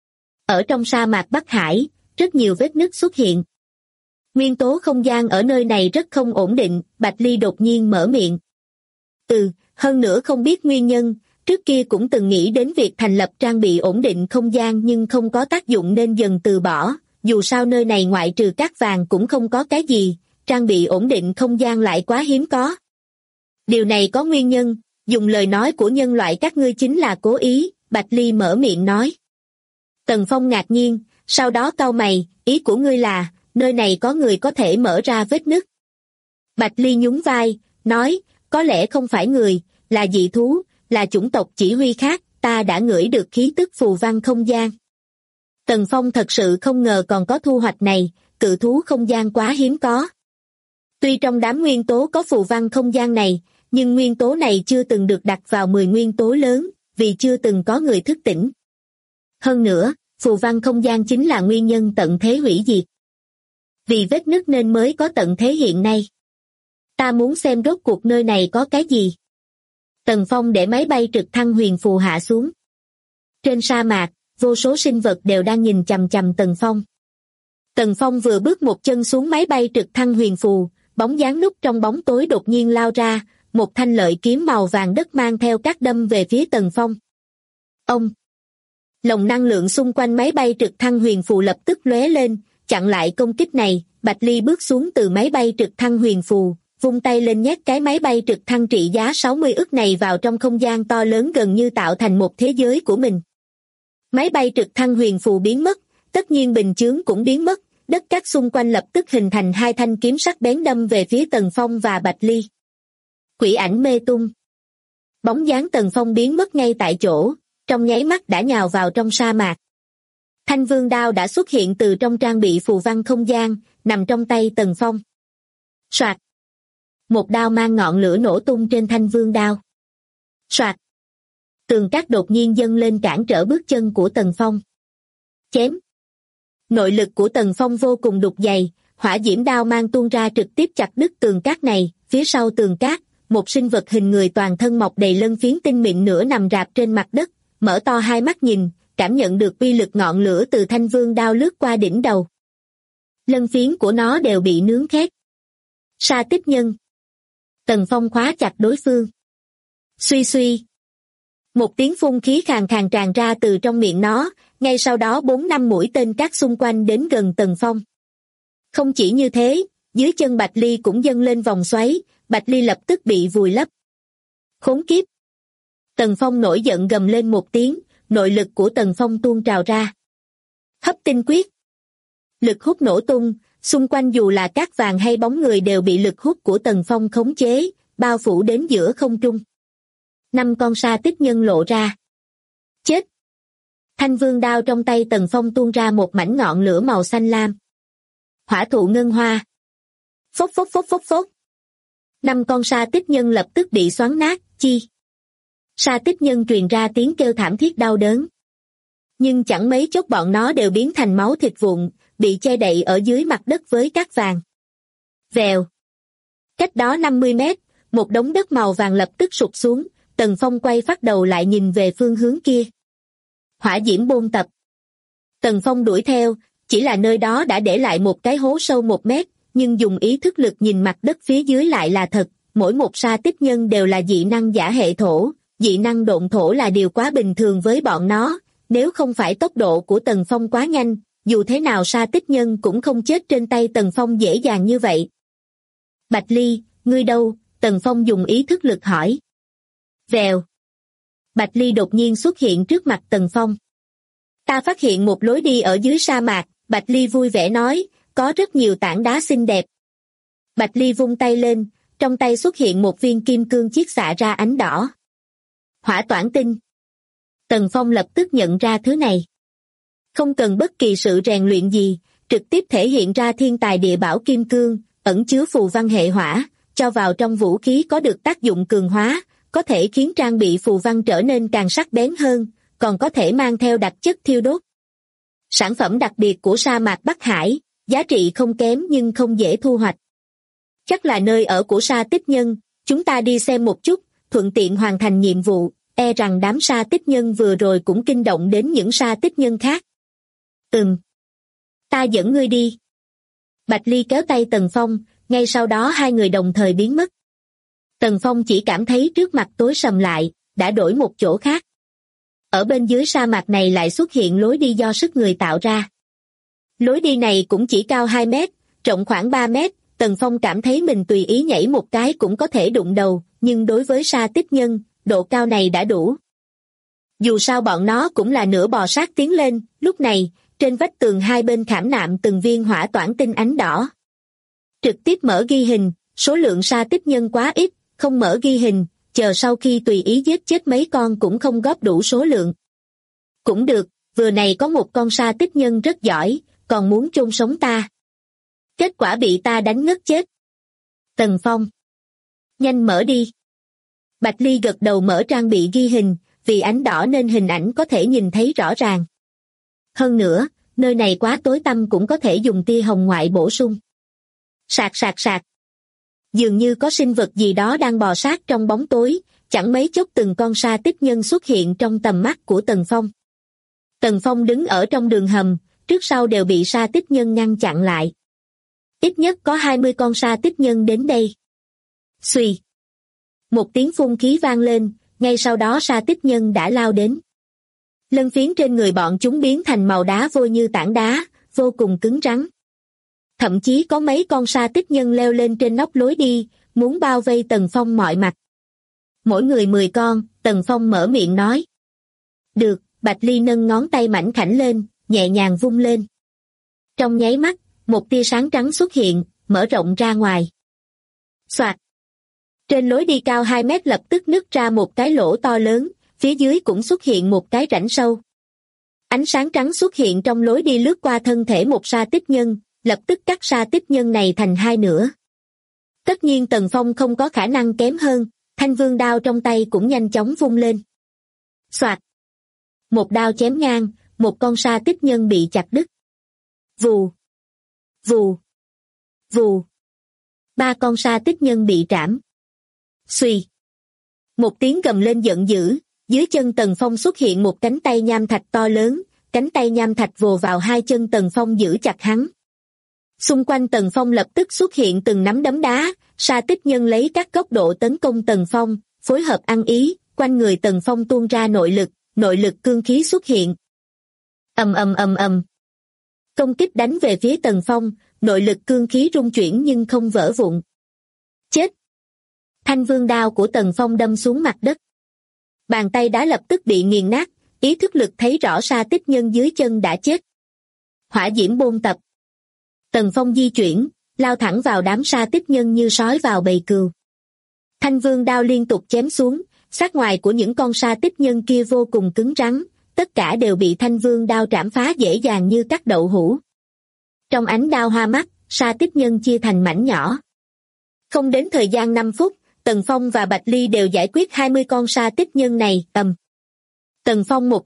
Ở trong sa mạc Bắc Hải, rất nhiều vết nứt xuất hiện. Nguyên tố không gian ở nơi này rất không ổn định, Bạch Ly đột nhiên mở miệng. Hơn nữa không biết nguyên nhân, Trước kia cũng từng nghĩ đến việc thành lập trang bị ổn định không gian nhưng không có tác dụng nên dần từ bỏ, dù sao nơi này ngoại trừ cát vàng cũng không có cái gì, trang bị ổn định không gian lại quá hiếm có. Điều này có nguyên nhân, dùng lời nói của nhân loại các ngươi chính là cố ý, Bạch Ly mở miệng nói. Tần Phong ngạc nhiên, sau đó cau mày, ý của ngươi là, nơi này có người có thể mở ra vết nứt. Bạch Ly nhún vai, nói, có lẽ không phải người, là dị thú, là chủng tộc chỉ huy khác, ta đã ngửi được khí tức phù văn không gian. Tần Phong thật sự không ngờ còn có thu hoạch này, cự thú không gian quá hiếm có. Tuy trong đám nguyên tố có phù văn không gian này, nhưng nguyên tố này chưa từng được đặt vào 10 nguyên tố lớn, vì chưa từng có người thức tỉnh. Hơn nữa, phù văn không gian chính là nguyên nhân tận thế hủy diệt. Vì vết nứt nên mới có tận thế hiện nay. Ta muốn xem rốt cuộc nơi này có cái gì. Tần Phong để máy bay trực thăng huyền phù hạ xuống. Trên sa mạc, vô số sinh vật đều đang nhìn chằm chằm Tần Phong. Tần Phong vừa bước một chân xuống máy bay trực thăng huyền phù, bóng dáng núp trong bóng tối đột nhiên lao ra, một thanh lợi kiếm màu vàng đất mang theo các đâm về phía Tần Phong. Ông! Lồng năng lượng xung quanh máy bay trực thăng huyền phù lập tức lóe lên, chặn lại công kích này. Bạch Ly bước xuống từ máy bay trực thăng huyền phù, vung tay lên nhét cái máy bay trực thăng trị giá 60 ức này vào trong không gian to lớn gần như tạo thành một thế giới của mình. Máy bay trực thăng huyền phù biến mất, tất nhiên bình chướng cũng biến mất, đất cát xung quanh lập tức hình thành hai thanh kiếm sắc bén đâm về phía Tần Phong và Bạch Ly. Quỷ ảnh mê tung. Bóng dáng Tần Phong biến mất ngay tại chỗ, trong nháy mắt đã nhào vào trong sa mạc. Thanh vương đao đã xuất hiện từ trong trang bị phù văn không gian, nằm trong tay Tần Phong. Soạt. Một đao mang ngọn lửa nổ tung trên thanh vương đao. Soạt. Tường cát đột nhiên dâng lên cản trở bước chân của Tần Phong. Chém. Nội lực của Tần Phong vô cùng đục dày, hỏa diễm đao mang tuôn ra trực tiếp chặt đứt tường cát này. Phía sau tường cát, một sinh vật hình người toàn thân mọc đầy lân phiến tinh mịn nửa nằm rạp trên mặt đất, mở to hai mắt nhìn, cảm nhận được uy lực ngọn lửa từ thanh vương đao lướt qua đỉnh đầu. Lân phiến của nó đều bị nướng khét. Sa tích nhân. Tần Phong khóa chặt đối phương. Suy suy. Một tiếng phun khí khàn khàn tràn ra từ trong miệng nó, ngay sau đó 4-5 mũi tên cát xung quanh đến gần Tần Phong. Không chỉ như thế, dưới chân Bạch Ly cũng dâng lên vòng xoáy, Bạch Ly lập tức bị vùi lấp. Khốn kiếp! Tần Phong nổi giận gầm lên một tiếng, nội lực của Tần Phong tuôn trào ra. Hấp tinh quyết. Lực hút nổ tung, xung quanh dù là cát vàng hay bóng người đều bị lực hút của Tần Phong khống chế, bao phủ đến giữa không trung. 5 con sa tích nhân lộ ra. Chết! Thanh vương đao trong tay Tần Phong tuôn ra một mảnh ngọn lửa màu xanh lam. Hỏa thụ ngân hoa. Phốc phốc phốc phốc phốc. 5 con sa tích nhân lập tức bị xoắn nát, chi. Sa tích nhân truyền ra tiếng kêu thảm thiết đau đớn. Nhưng chẳng mấy chốc bọn nó đều biến thành máu thịt vụn, bị che đậy ở dưới mặt đất với cát vàng. Vèo. Cách đó 50 mét, một đống đất màu vàng lập tức sụt xuống, Tần Phong quay phát đầu lại nhìn về phương hướng kia. Hỏa diễm bôn tập. Tần Phong đuổi theo, chỉ là nơi đó đã để lại một cái hố sâu 1 mét, nhưng dùng ý thức lực nhìn mặt đất phía dưới lại là thật, mỗi một sa tích nhân đều là dị năng giả hệ thổ, dị năng độn thổ là điều quá bình thường với bọn nó, nếu không phải tốc độ của Tần Phong quá nhanh, dù thế nào sa tích nhân cũng không chết trên tay Tần Phong dễ dàng như vậy. Bạch Ly, ngươi đâu? Tần Phong dùng ý thức lực hỏi. Vèo. Bạch Ly đột nhiên xuất hiện trước mặt Tần Phong. Ta phát hiện một lối đi ở dưới sa mạc, Bạch Ly vui vẻ nói, có rất nhiều tảng đá xinh đẹp. Bạch Ly vung tay lên, trong tay xuất hiện một viên kim cương chiết xạ ra ánh đỏ. Hỏa toản tinh. Tần Phong lập tức nhận ra thứ này. Không cần bất kỳ sự rèn luyện gì, trực tiếp thể hiện ra thiên tài địa bảo kim cương, ẩn chứa phù văn hệ hỏa, cho vào trong vũ khí có được tác dụng cường hóa, có thể khiến trang bị phù văn trở nên càng sắc bén hơn, còn có thể mang theo đặc chất thiêu đốt. Sản phẩm đặc biệt của sa mạc Bắc Hải, giá trị không kém nhưng không dễ thu hoạch. Chắc là nơi ở của sa tích nhân, chúng ta đi xem một chút, thuận tiện hoàn thành nhiệm vụ, e rằng đám sa tích nhân vừa rồi cũng kinh động đến những sa tích nhân khác. Ta dẫn ngươi đi. Bạch Ly kéo tay Tần Phong, ngay sau đó hai người đồng thời biến mất. Tần Phong chỉ cảm thấy trước mặt tối sầm lại, đã đổi một chỗ khác. Ở bên dưới sa mạc này lại xuất hiện lối đi do sức người tạo ra. Lối đi này cũng chỉ cao 2 mét, rộng khoảng 3 mét, Tần Phong cảm thấy mình tùy ý nhảy một cái cũng có thể đụng đầu, nhưng đối với sa tích nhân, độ cao này đã đủ. Dù sao bọn nó cũng là nửa bò sát tiến lên, lúc này, trên vách tường hai bên khảm nạm từng viên hỏa toản tinh ánh đỏ. Trực tiếp mở ghi hình, số lượng sa tích nhân quá ít, không mở ghi hình, chờ sau khi tùy ý giết chết mấy con cũng không góp đủ số lượng. Cũng được, vừa này có một con sa tích nhân rất giỏi, còn muốn chôn sống ta. Kết quả bị ta đánh ngất chết. Tần Phong. Nhanh mở đi. Bạch Ly gật đầu mở trang bị ghi hình, vì ánh đỏ nên hình ảnh có thể nhìn thấy rõ ràng. Hơn nữa, nơi này quá tối tăm cũng có thể dùng tia hồng ngoại bổ sung. Sạc sạc sạc. Dường như có sinh vật gì đó đang bò sát trong bóng tối, chẳng mấy chốc từng con sa tích nhân xuất hiện trong tầm mắt của Tần Phong. Tần Phong đứng ở trong đường hầm, trước sau đều bị sa tích nhân ngăn chặn lại. Ít nhất có 20 con sa tích nhân đến đây. Xuy. Một tiếng phun khí vang lên, ngay sau đó sa tích nhân đã lao đến. Lân phiến trên người bọn chúng biến thành màu đá vôi như tảng đá, vô cùng cứng rắn. Thậm chí có mấy con sa tích nhân leo lên trên nóc lối đi, muốn bao vây Tần Phong mọi mặt. Mỗi người 10 con, Tần Phong mở miệng nói. Được, Bạch Ly nâng ngón tay mảnh khảnh lên, nhẹ nhàng vung lên. Trong nháy mắt, một tia sáng trắng xuất hiện, mở rộng ra ngoài. Soạt. Trên lối đi cao 2 mét lập tức nứt ra một cái lỗ to lớn, phía dưới cũng xuất hiện một cái rãnh sâu. Ánh sáng trắng xuất hiện trong lối đi lướt qua thân thể một sa tích nhân, lập tức cắt sa tích nhân này thành hai nửa. Tất nhiên Tần Phong không có khả năng kém hơn, thanh vương đao trong tay cũng nhanh chóng vung lên. Soạt. Một đao chém ngang, một con sa tích nhân bị chặt đứt. Vù. Vù. Vù. 3 con sa tích nhân bị trảm. Xuy. Một tiếng gầm lên giận dữ, dưới chân Tần Phong xuất hiện một cánh tay nham thạch to lớn, cánh tay nham thạch vồ vào hai chân Tần Phong giữ chặt hắn. Xung quanh Tần Phong lập tức xuất hiện từng nắm đấm đá, sa tích nhân lấy các góc độ tấn công Tần Phong, phối hợp ăn ý, quanh người Tần Phong tuôn ra nội lực cương khí xuất hiện. Ầm ầm ầm ầm. Công kích đánh về phía Tần Phong, nội lực cương khí rung chuyển nhưng không vỡ vụn. Chết! Thanh vương đao của Tần Phong đâm xuống mặt đất. Bàn tay đá lập tức bị nghiền nát, ý thức lực thấy rõ sa tích nhân dưới chân đã chết. Hỏa diễm bôn tập. Tần Phong di chuyển, lao thẳng vào đám sa tích nhân như sói vào bầy cừu. Thanh vương đao liên tục chém xuống, sát ngoài của những con sa tích nhân kia vô cùng cứng rắn, tất cả đều bị thanh vương đao trảm phá dễ dàng như cắt đậu hũ. Trong ánh đao hoa mắt, sa tích nhân chia thành mảnh nhỏ. Không đến thời gian 5 phút, Tần Phong và Bạch Ly đều giải quyết 20 con sa tích nhân này. Tần Phong một.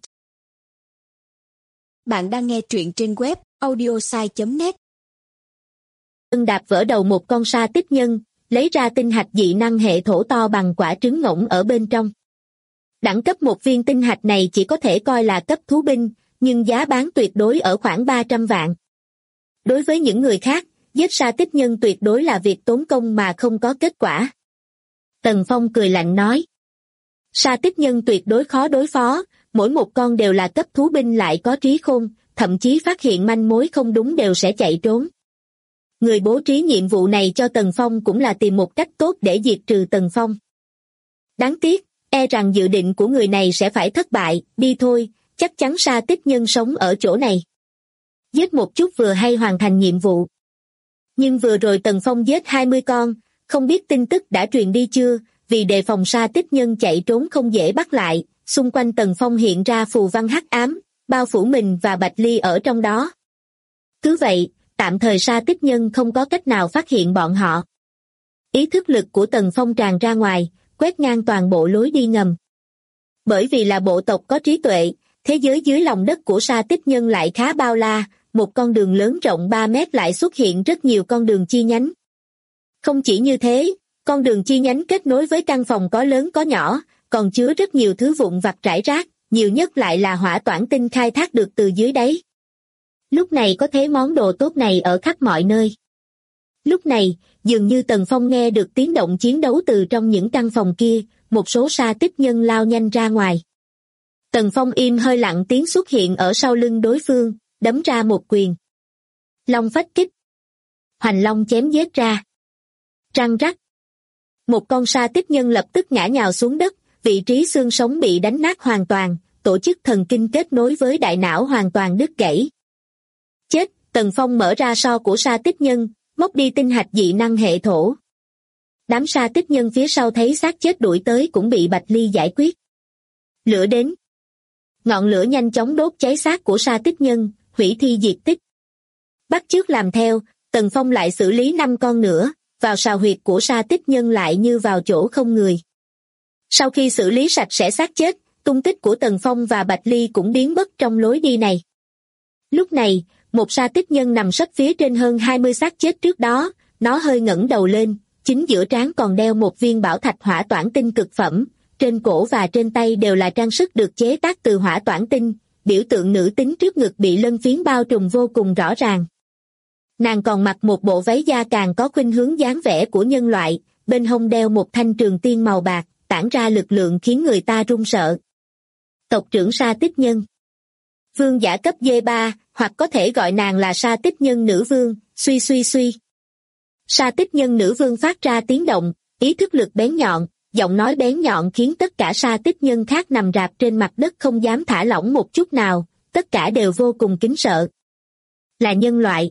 Bạn đang nghe truyện trên web audiosai.net. Đạp vỡ đầu một con sa tích nhân, lấy ra tinh hạch dị năng hệ thổ to bằng quả trứng ngỗng ở bên trong. Đẳng cấp một viên tinh hạch này chỉ có thể coi là cấp thú binh, nhưng giá bán tuyệt đối ở khoảng 300 vạn. Đối với những người khác, giết sa tích nhân tuyệt đối là việc tốn công mà không có kết quả. Tần Phong cười lạnh nói. Sa tích nhân tuyệt đối khó đối phó, mỗi một con đều là cấp thú binh lại có trí khôn, thậm chí phát hiện manh mối không đúng đều sẽ chạy trốn. Người bố trí nhiệm vụ này cho Tần Phong cũng là tìm một cách tốt để diệt trừ Tần Phong. Đáng tiếc, e rằng dự định của người này sẽ phải thất bại, đi thôi, chắc chắn sa tích nhân sống ở chỗ này. Giết một chút vừa hay hoàn thành nhiệm vụ. Nhưng vừa rồi Tần Phong giết 20 con, không biết tin tức đã truyền đi chưa, vì đề phòng sa tích nhân chạy trốn không dễ bắt lại, xung quanh Tần Phong hiện ra phù văn hắc ám, bao phủ mình và Bạch Ly ở trong đó. Cứ vậy, tạm thời sa tích nhân không có cách nào phát hiện bọn họ. Ý thức lực của Tần Phong tràn ra ngoài, quét ngang toàn bộ lối đi ngầm. Bởi vì là bộ tộc có trí tuệ, thế giới dưới lòng đất của sa tích nhân lại khá bao la, một con đường lớn rộng 3 mét lại xuất hiện rất nhiều con đường chi nhánh. Không chỉ như thế, con đường chi nhánh kết nối với căn phòng có lớn có nhỏ, còn chứa rất nhiều thứ vụn vặt rải rác, nhiều nhất lại là hỏa toản tinh khai thác được từ dưới đáy. Lúc này có thế món đồ tốt này ở khắp mọi nơi. Lúc này, dường như Tần Phong nghe được tiếng động chiến đấu từ trong những căn phòng kia, một số sa tích nhân lao nhanh ra ngoài. Tần Phong im hơi lặng tiếng xuất hiện ở sau lưng đối phương, đấm ra một quyền. Long phách kích. Hoành long chém giết ra. Răng rắc. Một con sa tích nhân lập tức ngã nhào xuống đất, vị trí xương sống bị đánh nát hoàn toàn, tổ chức thần kinh kết nối với đại não hoàn toàn đứt gãy. Chết, Tần Phong mở ra so của sa tích nhân, móc đi tinh hạch dị năng hệ thổ. Đám sa tích nhân phía sau thấy xác chết đuổi tới cũng bị Bạch Ly giải quyết. Lửa đến. Ngọn lửa nhanh chóng đốt cháy xác của sa tích nhân, hủy thi diệt tích. Bắt chước làm theo, Tần Phong lại xử lý 5 con nữa, vào sào huyệt của sa tích nhân lại như vào chỗ không người. Sau khi xử lý sạch sẽ xác chết, tung tích của Tần Phong và Bạch Ly cũng biến mất trong lối đi này. Lúc này, một sa tích nhân nằm sấp phía trên hơn 20 xác chết trước đó, nó hơi ngẩng đầu lên, chính giữa trán còn đeo một viên bảo thạch hỏa toản tinh cực phẩm, trên cổ và trên tay đều là trang sức được chế tác từ hỏa toản tinh, biểu tượng nữ tính trước ngực bị lân phiến bao trùm vô cùng rõ ràng. Nàng còn mặc một bộ váy da càng có khuynh hướng dáng vẻ của nhân loại, bên hông đeo một thanh trường tiên màu bạc, tản ra lực lượng khiến người ta run sợ. Tộc trưởng sa tích nhân. Vương giả cấp D3, hoặc có thể gọi nàng là sa tích nhân nữ vương, suy suy suy. Sa tích nhân nữ vương phát ra tiếng động, ý thức lực bén nhọn, giọng nói bén nhọn khiến tất cả sa tích nhân khác nằm rạp trên mặt đất không dám thả lỏng một chút nào, tất cả đều vô cùng kính sợ. Là nhân loại.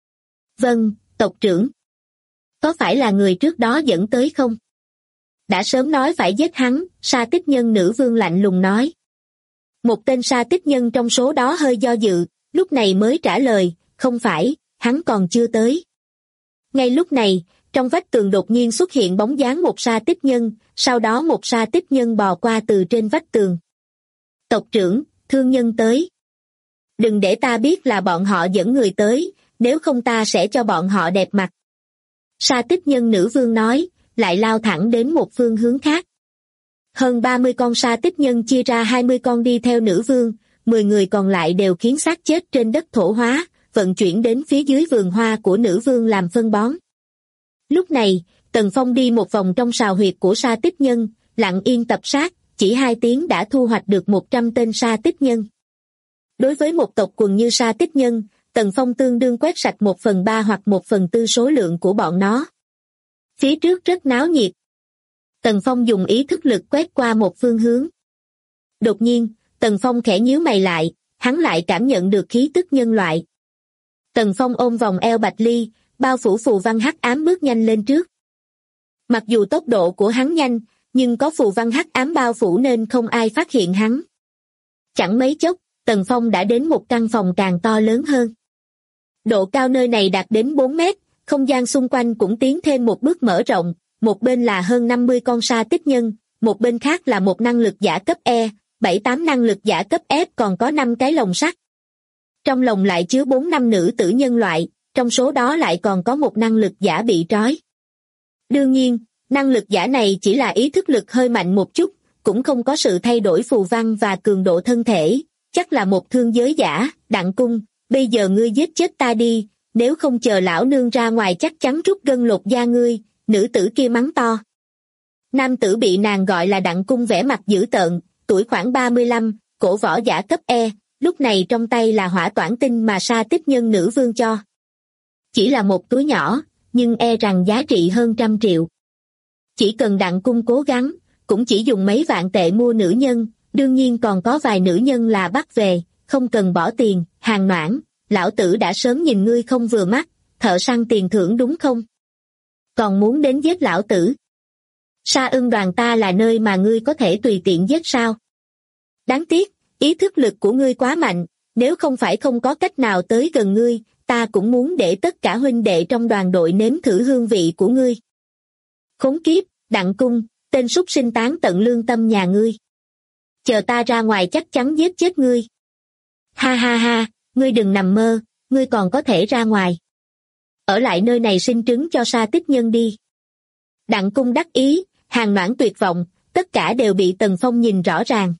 Vâng, tộc trưởng. Có phải là người trước đó dẫn tới không? Đã sớm nói phải giết hắn, sa tích nhân nữ vương lạnh lùng nói. Một tên sa tích nhân trong số đó hơi do dự, lúc này mới trả lời, không phải, hắn còn chưa tới. Ngay lúc này, trong vách tường đột nhiên xuất hiện bóng dáng một sa tích nhân, sau đó một sa tích nhân bò qua từ trên vách tường. Tộc trưởng, thương nhân tới. Đừng để ta biết là bọn họ dẫn người tới, nếu không ta sẽ cho bọn họ đẹp mặt. Sa tích nhân nữ vương nói, lại lao thẳng đến một phương hướng khác. Hơn 30 con sa tích nhân chia ra 20 con đi theo nữ vương, 10 người còn lại đều khiến xác chết trên đất thổ hóa, vận chuyển đến phía dưới vườn hoa của nữ vương làm phân bón. Lúc này, Tần Phong đi một vòng trong sào huyệt của sa tích nhân, lặng yên tập sát, chỉ 2 tiếng đã thu hoạch được 100 tên sa tích nhân. Đối với một tộc quần như sa tích nhân, Tần Phong tương đương quét sạch 1/3 hoặc 1/4 số lượng của bọn nó. Phía trước rất náo nhiệt. Tần Phong dùng ý thức lực quét qua một phương hướng. Đột nhiên, Tần Phong khẽ nhíu mày lại, hắn lại cảm nhận được khí tức nhân loại. Tần Phong ôm vòng eo Bạch Ly, bao phủ phù văn hắc ám bước nhanh lên trước. Mặc dù tốc độ của hắn nhanh, nhưng có phù văn hắc ám bao phủ nên không ai phát hiện hắn. Chẳng mấy chốc, Tần Phong đã đến một căn phòng càng to lớn hơn. Độ cao nơi này đạt đến 4 mét, không gian xung quanh cũng tiến thêm một bước mở rộng, một bên là hơn 50 con sa tích nhân, một bên khác là một năng lực giả cấp E, 7-8 năng lực giả cấp F còn có 5 cái lồng sắt. Trong lồng lại chứa 4-5 nữ tử nhân loại, trong số đó lại còn có một năng lực giả bị trói. Đương nhiên, năng lực giả này chỉ là ý thức lực hơi mạnh một chút, cũng không có sự thay đổi phù văn và cường độ thân thể, chắc là một thương giới giả. Đặng Cung, bây giờ ngươi giết chết ta đi, nếu không chờ lão nương ra ngoài chắc chắn rút gân lột da ngươi, nữ tử kia mắng to. Nam tử bị nàng gọi là Đặng Cung vẻ mặt dữ tợn, tuổi khoảng 35, cổ võ giả cấp E, lúc này trong tay là hỏa toản tinh mà sa tích nhân nữ vương cho. Chỉ là một túi nhỏ, nhưng e rằng giá trị hơn 100 triệu. Chỉ cần Đặng Cung cố gắng, cũng chỉ dùng mấy vạn tệ mua nữ nhân, đương nhiên còn có vài nữ nhân là bắt về, không cần bỏ tiền. Hàng Noãn, lão tử đã sớm nhìn ngươi không vừa mắt, thợ săn tiền thưởng đúng không? Còn muốn đến giết lão tử? Sa Ưng đoàn ta là nơi mà ngươi có thể tùy tiện giết sao? Đáng tiếc, ý thức lực của ngươi quá mạnh, nếu không phải không có cách nào tới gần ngươi, ta cũng muốn để tất cả huynh đệ trong đoàn đội nếm thử hương vị của ngươi. Khốn kiếp, Đặng Cung, tên súc sinh tán tận lương tâm nhà ngươi. Chờ ta ra ngoài chắc chắn giết chết ngươi. Ha ha ha, ngươi đừng nằm mơ, ngươi còn có thể ra ngoài. Ở lại nơi này sinh trứng cho sa tích nhân đi. Đặng Cung đắc ý, Hàng Noãn tuyệt vọng, tất cả đều bị Tần Phong nhìn rõ ràng.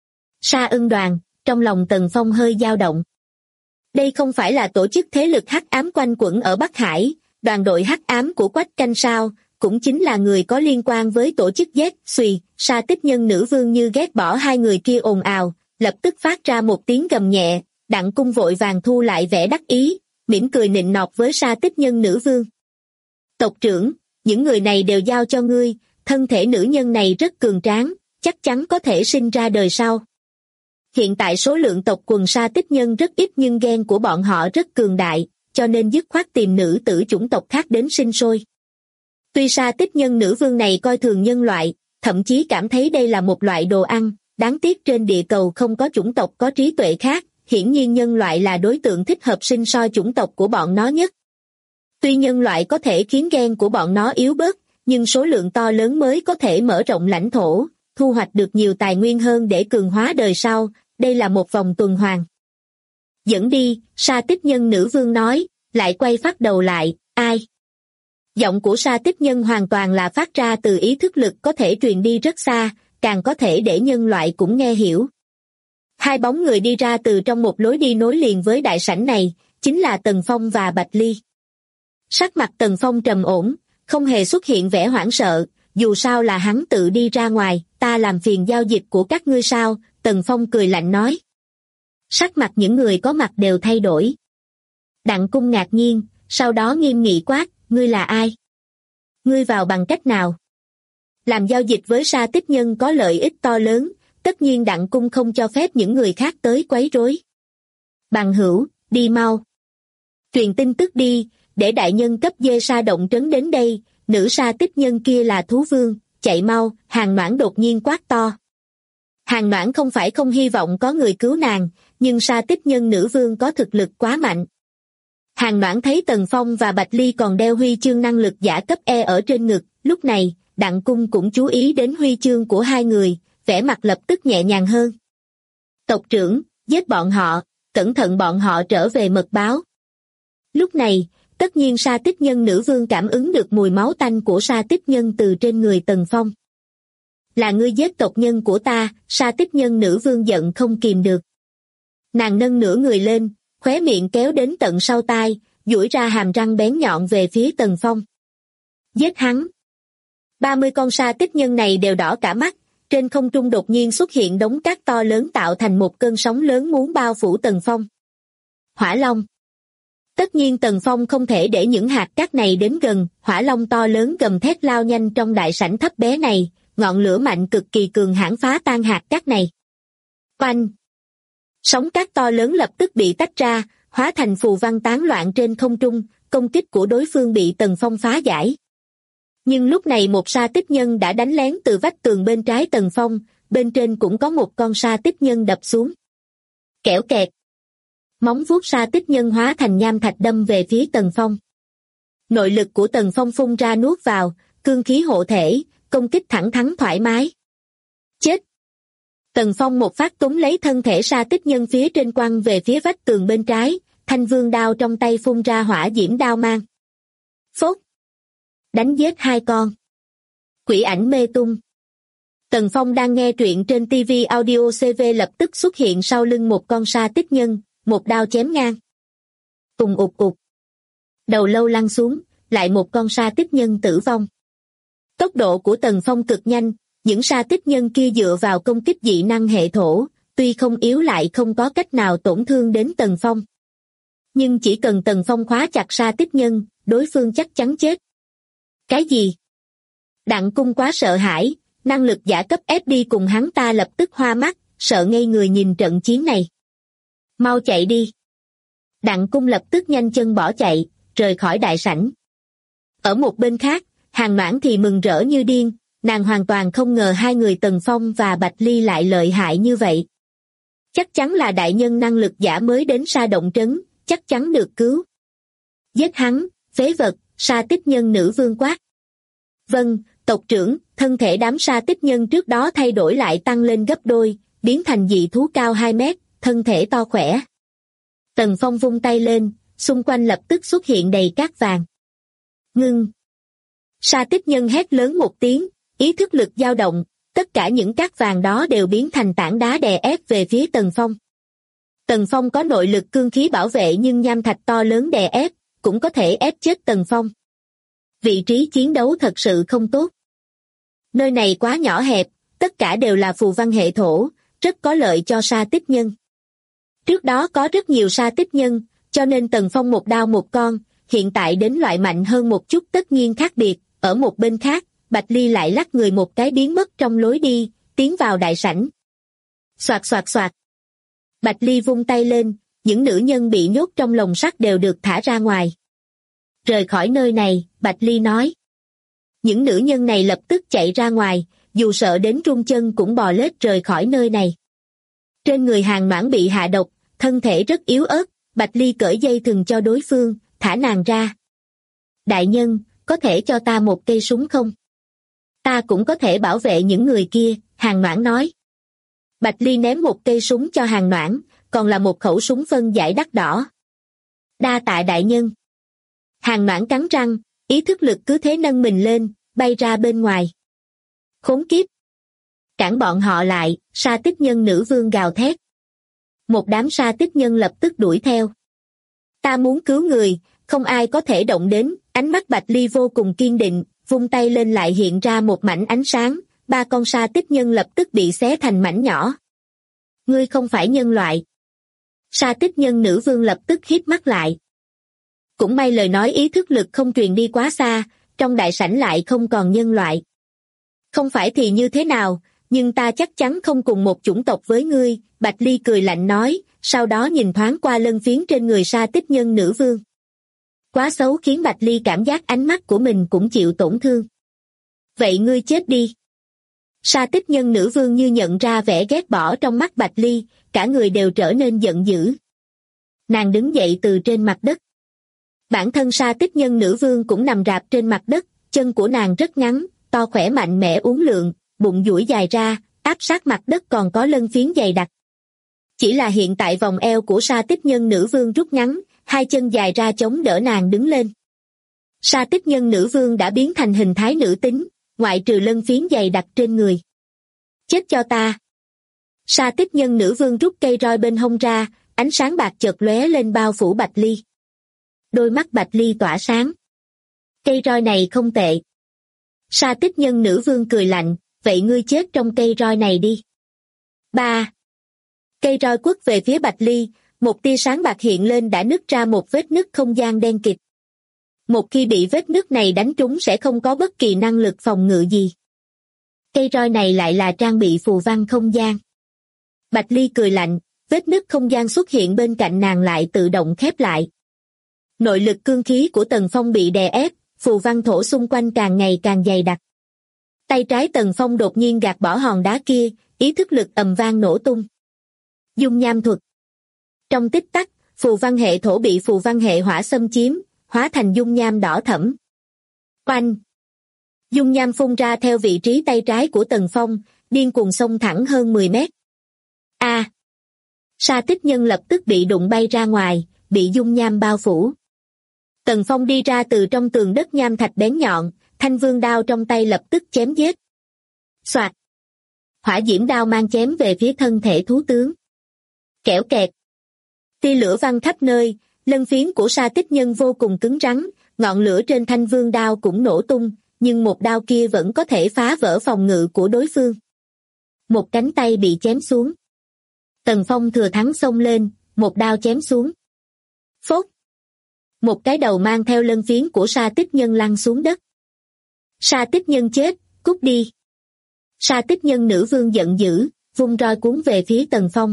Sa Ưng đoàn, trong lòng Tần Phong hơi dao động. Đây không phải là tổ chức thế lực hắc ám quanh quẩn ở Bắc Hải, đoàn đội hắc ám của Quách Canh sao? cũng chính là người có liên quan với tổ chức Z, Xùy. Sa Tích Nhân nữ vương như ghét bỏ hai người kia ồn ào, lập tức phát ra một tiếng gầm nhẹ. Đặng Cung vội vàng thu lại vẻ đắc ý, mỉm cười nịnh nọt với Sa Tích Nhân nữ vương. Tộc trưởng, những người này đều giao cho ngươi, thân thể nữ nhân này rất cường tráng, chắc chắn có thể sinh ra đời sau. Hiện tại số lượng tộc quần Sa Tích Nhân rất ít nhưng gen của bọn họ rất cường đại, cho nên dứt khoát tìm nữ tử chủng tộc khác đến sinh sôi. Tuy Sa Tích Nhân nữ vương này coi thường nhân loại, thậm chí cảm thấy đây là một loại đồ ăn, đáng tiếc trên địa cầu không có chủng tộc có trí tuệ khác, hiển nhiên nhân loại là đối tượng thích hợp sinh sôi chủng tộc của bọn nó nhất. Tuy nhân loại có thể khiến gen của bọn nó yếu bớt, nhưng số lượng to lớn mới có thể mở rộng lãnh thổ, thu hoạch được nhiều tài nguyên hơn để cường hóa đời sau, đây là một vòng tuần hoàn. Dẫn đi, Sa Tích Nhân nữ vương nói, lại quay phát đầu lại, ai? Giọng của Sa Tích Nhân hoàn toàn là phát ra từ ý thức lực có thể truyền đi rất xa, càng có thể để nhân loại cũng nghe hiểu. Hai bóng người đi ra từ trong một lối đi nối liền với đại sảnh này, chính là Tần Phong và Bạch Ly. Sắc mặt Tần Phong trầm ổn, không hề xuất hiện vẻ hoảng sợ, dù sao là hắn tự đi ra ngoài, ta làm phiền giao dịch của các ngươi sao, Tần Phong cười lạnh nói. Sắc mặt những người có mặt đều thay đổi. Đặng Cung ngạc nhiên, sau đó nghiêm nghị quát, ngươi là ai? Ngươi vào bằng cách nào? Làm giao dịch với Sa Tích Nhân có lợi ích to lớn, tất nhiên Đặng Cung không cho phép những người khác tới quấy rối. Bằng hữu, đi mau. Truyền tin tức đi, để đại nhân cấp dê Sa Động Trấn đến đây, nữ Sa Tích Nhân kia là thú vương, chạy mau, Hàn Noãn đột nhiên quát to. Hàn Noãn không phải không hy vọng có người cứu nàng, nhưng Sa Tích Nhân nữ vương có thực lực quá mạnh. Hàn Noãn thấy Tần Phong và Bạch Ly còn đeo huy chương năng lực giả cấp E ở trên ngực, lúc này, Đặng Cung cũng chú ý đến huy chương của hai người, vẻ mặt lập tức nhẹ nhàng hơn. Tộc trưởng, giết bọn họ, cẩn thận bọn họ trở về mật báo. Lúc này, tất nhiên Sa Tích Nhân nữ vương cảm ứng được mùi máu tanh của Sa Tích Nhân từ trên người Tần Phong. Là ngươi giết tộc nhân của ta, Sa Tích Nhân nữ vương giận không kìm được. Nàng nâng nửa người lên, khóe miệng kéo đến tận sau tai, duỗi ra hàm răng bén nhọn về phía Tần Phong. Giết hắn. 30 con Sa Tích Nhân này đều đỏ cả mắt, trên không trung đột nhiên xuất hiện đống cát to lớn tạo thành một cơn sóng lớn muốn bao phủ Tần Phong. Hỏa Long. Tất nhiên Tần Phong không thể để những hạt cát này đến gần, hỏa long to lớn gầm thét lao nhanh trong đại sảnh thấp bé này, ngọn lửa mạnh cực kỳ cường hãn phá tan hạt cát này. Oanh! Sóng cát to lớn lập tức bị tách ra, hóa thành phù văn tán loạn trên không trung, công kích của đối phương bị Tần Phong phá giải. Nhưng lúc này một Sa Tích Nhân đã đánh lén từ vách tường bên trái Tần Phong, bên trên cũng có một con Sa Tích Nhân đập xuống. Kẽo kẹt! Móng vuốt Sa Tích Nhân hóa thành nham thạch đâm về phía Tần Phong. Nội lực của Tần Phong phun ra nuốt vào, cương khí hộ thể, công kích thẳng thắn thoải mái. Chết! Tần Phong một phát túm lấy thân thể Sa Tích Nhân phía trên quăng về phía vách tường bên trái, thanh vương đao trong tay phun ra hỏa diễm đao mang. Phốt! Đánh giết hai con. Quỷ ảnh mê tung. Tần Phong đang nghe truyện trên TV Audio CV lập tức xuất hiện sau lưng một con Sa Tích Nhân, một đao chém ngang. Ùng ụt ụt. Đầu lâu lăn xuống, lại một con Sa Tích Nhân tử vong. Tốc độ của Tần Phong cực nhanh, những Sa Tích Nhân kia dựa vào công kích dị năng hệ thổ, tuy không yếu lại không có cách nào tổn thương đến Tần Phong. Nhưng chỉ cần Tần Phong khóa chặt Sa Tích Nhân, đối phương chắc chắn chết. Cái gì? Đặng Cung quá sợ hãi, năng lực giả cấp ép đi cùng hắn ta lập tức hoa mắt, sợ ngây người nhìn trận chiến này. Mau chạy đi. Đặng Cung lập tức nhanh chân bỏ chạy, rời khỏi đại sảnh. Ở một bên khác, Hàn Noãn thì mừng rỡ như điên, nàng hoàn toàn không ngờ hai người Tần Phong và Bạch Ly lại lợi hại như vậy. Chắc chắn là đại nhân năng lực giả mới đến Sa Động Trấn, chắc chắn được cứu. Giết hắn, phế vật, Sa Tích Nhân nữ vương quát. Vâng, tộc trưởng, thân thể đám Sa Tích Nhân trước đó thay đổi lại tăng lên gấp đôi, biến thành dị thú cao 2 mét, thân thể to khỏe. Tần Phong vung tay lên, xung quanh lập tức xuất hiện đầy cát vàng. Ngưng! Sa Tích Nhân hét lớn một tiếng, ý thức lực dao động, tất cả những cát vàng đó đều biến thành tảng đá đè ép về phía Tần Phong. Tần Phong có nội lực cương khí bảo vệ nhưng nham thạch to lớn đè ép, cũng có thể ép chết Tần Phong. Vị trí chiến đấu thật sự không tốt. Nơi này quá nhỏ hẹp, tất cả đều là phù văn hệ thổ, rất có lợi cho sa tích nhân. Trước đó có rất nhiều sa tích nhân, cho nên Tần Phong một đao một con, hiện tại đến loại mạnh hơn một chút tất nhiên khác biệt. Ở một bên khác, Bạch Ly lại lắc người một cái biến mất trong lối đi, tiến vào đại sảnh. Soạt soạt soạt. Bạch Ly vung tay lên, những nữ nhân bị nhốt trong lồng sắt đều được thả ra ngoài. Rời khỏi nơi này, Bạch Ly nói. Những nữ nhân này lập tức chạy ra ngoài, dù sợ đến run chân cũng bò lết rời khỏi nơi này. Trên người Hàn Noãn bị hạ độc, thân thể rất yếu ớt, Bạch Ly cởi dây thừng cho đối phương, thả nàng ra. Đại nhân, có thể cho ta một cây súng không? Ta cũng có thể bảo vệ những người kia, Hàn Noãn nói. Bạch Ly ném một cây súng cho Hàn Noãn, còn là một khẩu súng phân giải đắt đỏ. Đa tạ đại nhân. Hàn Noãn cắn răng, ý thức lực cứ thế nâng mình lên, bay ra bên ngoài. Khốn kiếp! Cản bọn họ lại, sa tích nhân nữ vương gào thét. Một đám sa tích nhân lập tức đuổi theo. Ta muốn cứu người, không ai có thể động đến, ánh mắt Bạch Ly vô cùng kiên định, vung tay lên lại hiện ra một mảnh ánh sáng, 3 con sa tích nhân lập tức bị xé thành mảnh nhỏ. Ngươi không phải nhân loại. Sa tích nhân nữ vương lập tức híp mắt lại. Cũng may lời nói ý thức lực không truyền đi quá xa, trong đại sảnh lại không còn nhân loại. Không phải thì như thế nào, nhưng ta chắc chắn không cùng một chủng tộc với ngươi, Bạch Ly cười lạnh nói, sau đó nhìn thoáng qua lân phiến trên người sa tích nhân nữ vương. Quá xấu khiến Bạch Ly cảm giác ánh mắt của mình cũng chịu tổn thương. Vậy ngươi chết đi. Sa tích nhân nữ vương như nhận ra vẻ ghét bỏ trong mắt Bạch Ly, cả người đều trở nên giận dữ. Nàng đứng dậy từ trên mặt đất. Bản thân sa tích nhân nữ vương cũng nằm rạp trên mặt đất, chân của nàng rất ngắn, to khỏe mạnh mẽ uốn lượn, bụng duỗi dài ra, áp sát mặt đất còn có lân phiến dày đặc. Chỉ là hiện tại vòng eo của sa tích nhân nữ vương rút ngắn, 2 chân dài ra chống đỡ nàng đứng lên. Sa tích nhân nữ vương đã biến thành hình thái nữ tính, ngoại trừ lân phiến dày đặc trên người. Chết cho ta! Sa tích nhân nữ vương rút cây roi bên hông ra, ánh sáng bạc chợt lóe lên bao phủ Bạch Ly. Đôi mắt Bạch Ly tỏa sáng. Cây roi này không tệ. Sa tích nhân nữ vương cười lạnh, vậy ngươi chết trong cây roi này đi. 3. Cây roi quất về phía Bạch Ly, một tia sáng bạc hiện lên đã nứt ra một vết nứt không gian đen kịt. Một khi bị vết nứt này đánh trúng sẽ không có bất kỳ năng lực phòng ngự gì. Cây roi này lại là trang bị phù văn không gian. Bạch Ly cười lạnh, vết nứt không gian xuất hiện bên cạnh nàng lại tự động khép lại. Nội lực cương khí của Tần Phong bị đè ép, phù văn thổ xung quanh càng ngày càng dày đặc. Tay trái Tần Phong đột nhiên gạt bỏ hòn đá kia, ý thức lực ầm vang nổ tung. Dung nham thuật. Trong tích tắc, phù văn hệ thổ bị phù văn hệ hỏa xâm chiếm, hóa thành dung nham đỏ thẫm. Oanh! Dung nham phun ra theo vị trí tay trái của Tần Phong, điên cuồng xông thẳng hơn 10 mét. A! Sa tích nhân lập tức bị đụng bay ra ngoài, bị dung nham bao phủ. Tần Phong đi ra từ trong tường đất nham thạch bén nhọn, thanh vương đao trong tay lập tức chém giết. Soạt! Hỏa diễm đao mang chém về phía thân thể thú tướng. Kẽo kẹt! Tia lửa văng khắp nơi, lân phiến của sa tích nhân vô cùng cứng rắn, ngọn lửa trên thanh vương đao cũng nổ tung, nhưng một đao kia vẫn có thể phá vỡ phòng ngự của đối phương. Một cánh tay bị chém xuống. Tần Phong thừa thắng xông lên, một đao chém xuống. Phốt! Một cái đầu mang theo lân phiến của sa tích nhân lăn xuống đất. Sa tích nhân chết, cút đi. Sa tích nhân nữ vương giận dữ, vung roi cuốn về phía Tần Phong.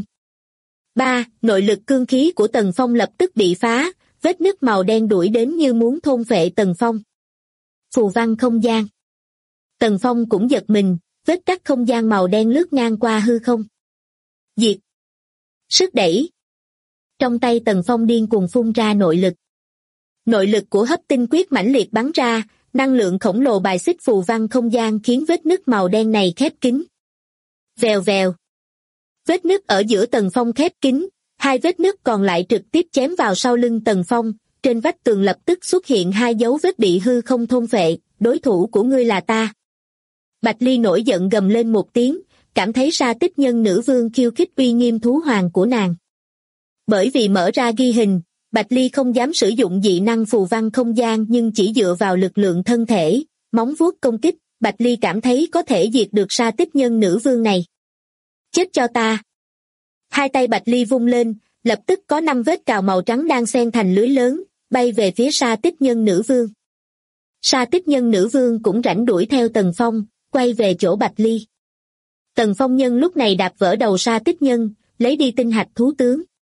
3. Nội lực cương khí của Tần Phong lập tức bị phá, vết nứt màu đen đuổi đến như muốn thôn phệ Tần Phong. Phù văn không gian. Tần Phong cũng giật mình, vết cắt không gian màu đen lướt ngang qua hư không. Diệt. Sức đẩy. Trong tay Tần Phong điên cuồng phun ra nội lực. Nội lực của hấp tinh quyết mãnh liệt bắn ra, năng lượng khổng lồ bài xích phù văn không gian khiến vết nứt màu đen này khép kín. Vèo vèo. Vết nứt ở giữa Tần Phong khép kín, 2 vết nứt còn lại trực tiếp chém vào sau lưng Tần Phong, trên vách tường lập tức xuất hiện 2 dấu vết bị hư không thôn phệ, đối thủ của ngươi là ta. Bạch Ly nổi giận gầm lên một tiếng, cảm thấy sa tích nhân nữ vương khiêu khích uy nghiêm thú hoàng của nàng. Bởi vì mở ra ghi hình, Bạch Ly không dám sử dụng dị năng phù văn không gian nhưng chỉ dựa vào lực lượng thân thể, móng vuốt công kích, Bạch Ly cảm thấy có thể diệt được sa tích nhân nữ vương này. Chết cho ta! Hai tay Bạch Ly vung lên, lập tức có 5 vết cào màu trắng đang xen thành lưới lớn, bay về phía sa tích nhân nữ vương. Sa tích nhân nữ vương cũng rảnh đuổi theo Tần Phong, quay về chỗ Bạch Ly. Tần Phong nhân lúc này đạp vỡ đầu sa tích nhân, lấy đi tinh hạch thú tướng.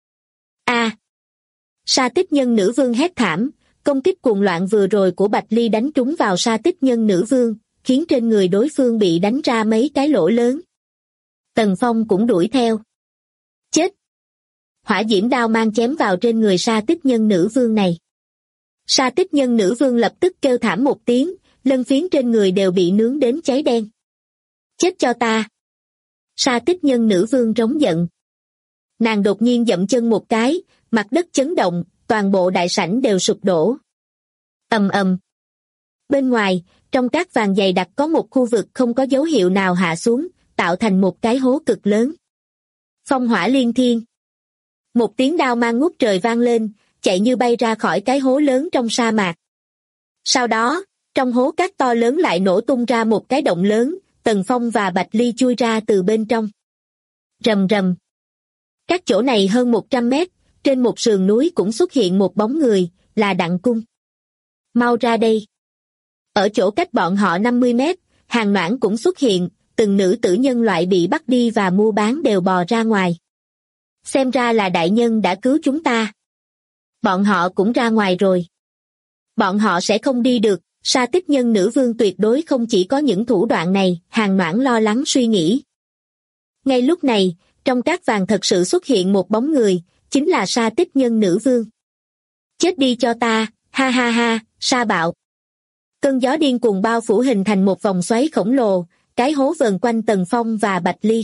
A! Sa tích nhân nữ vương hét thảm, công kích cuồng loạn vừa rồi của Bạch Ly đánh trúng vào sa tích nhân nữ vương, khiến trên người đối phương bị đánh ra mấy cái lỗ lớn. Tần Phong cũng đuổi theo. Chết! Hỏa diễm đao mang chém vào trên người sa tích nhân nữ vương này. Sa tích nhân nữ vương lập tức kêu thảm một tiếng, lân phiến trên người đều bị nướng đến cháy đen. Chết cho ta! Sa tích nhân nữ vương rống giận. Nàng đột nhiên dậm chân một cái, mặt đất chấn động, toàn bộ đại sảnh đều sụp đổ. Ầm ầm. Bên ngoài, trong cát vàng dày đặc có một khu vực không có dấu hiệu nào hạ xuống, tạo thành một cái hố cực lớn. Phong hỏa liên thiên. Một tiếng đao mang ngút trời vang lên, chạy như bay ra khỏi cái hố lớn trong sa mạc. Sau đó, trong hố cát to lớn lại nổ tung ra một cái động lớn, Tần Phong và Bạch Ly chui ra từ bên trong. Rầm rầm. Các chỗ này hơn 100 mét, trên một sườn núi cũng xuất hiện một bóng người, là Đặng Cung. Mau ra đây. Ở chỗ cách bọn họ 50 mét, Hàng Noãn cũng xuất hiện, từng nữ tử nhân loại bị bắt đi và mua bán đều bò ra ngoài. Xem ra là đại nhân đã cứu chúng ta. Bọn họ cũng ra ngoài rồi. Bọn họ sẽ không đi được, sa tích nhân nữ vương tuyệt đối không chỉ có những thủ đoạn này, Hàng Noãn lo lắng suy nghĩ. Ngay lúc này, trong cát vàng thật sự xuất hiện một bóng người, chính là sa tích nhân nữ vương. Chết đi cho ta, ha ha ha, sa bạo. Cơn gió điên cuồng bao phủ hình thành một vòng xoáy khổng lồ, cái hố vờn quanh Tần Phong và Bạch Ly.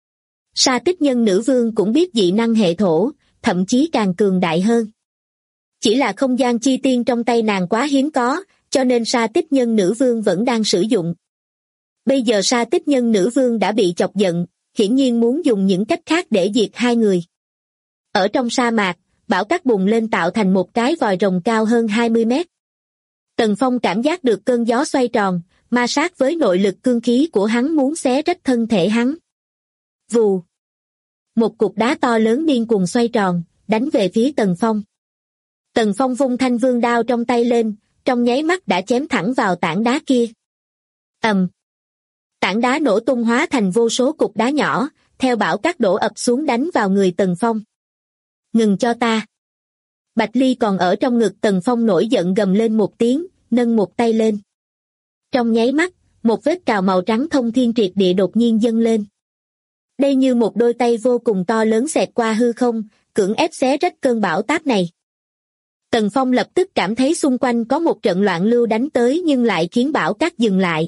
Sa tích nhân nữ vương cũng biết dị năng hệ thổ, thậm chí càng cường đại hơn. Chỉ là không gian chi tiên trong tay nàng quá hiếm có, cho nên sa tích nhân nữ vương vẫn đang sử dụng. Bây giờ sa tích nhân nữ vương đã bị chọc giận, hiển nhiên muốn dùng những cách khác để diệt hai người. Ở trong sa mạc, bão cát bùng lên tạo thành một cái vòi rồng cao hơn 20 mét. Tần Phong cảm giác được cơn gió xoay tròn, ma sát với nội lực cương khí của hắn muốn xé rách thân thể hắn. Vù! Một cục đá to lớn điên cuồng xoay tròn, đánh về phía Tần Phong. Tần Phong vung thanh vương đao trong tay lên, trong nháy mắt đã chém thẳng vào tảng đá kia. Ầm! Tảng đá nổ tung hóa thành vô số cục đá nhỏ, theo bão cát đổ ập xuống đánh vào người Tần Phong. Ngừng cho ta! Bạch Ly còn ở trong ngực Tần Phong nổi giận gầm lên một tiếng, nâng một tay lên. Trong nháy mắt, một vết cào màu trắng thông thiên triệt địa đột nhiên dâng lên. Đây như một đôi tay vô cùng to lớn xẹt qua hư không, cưỡng ép xé rách cơn bão táp này. Tần Phong lập tức cảm thấy xung quanh có một trận loạn lưu đánh tới nhưng lại khiến bão cát dừng lại.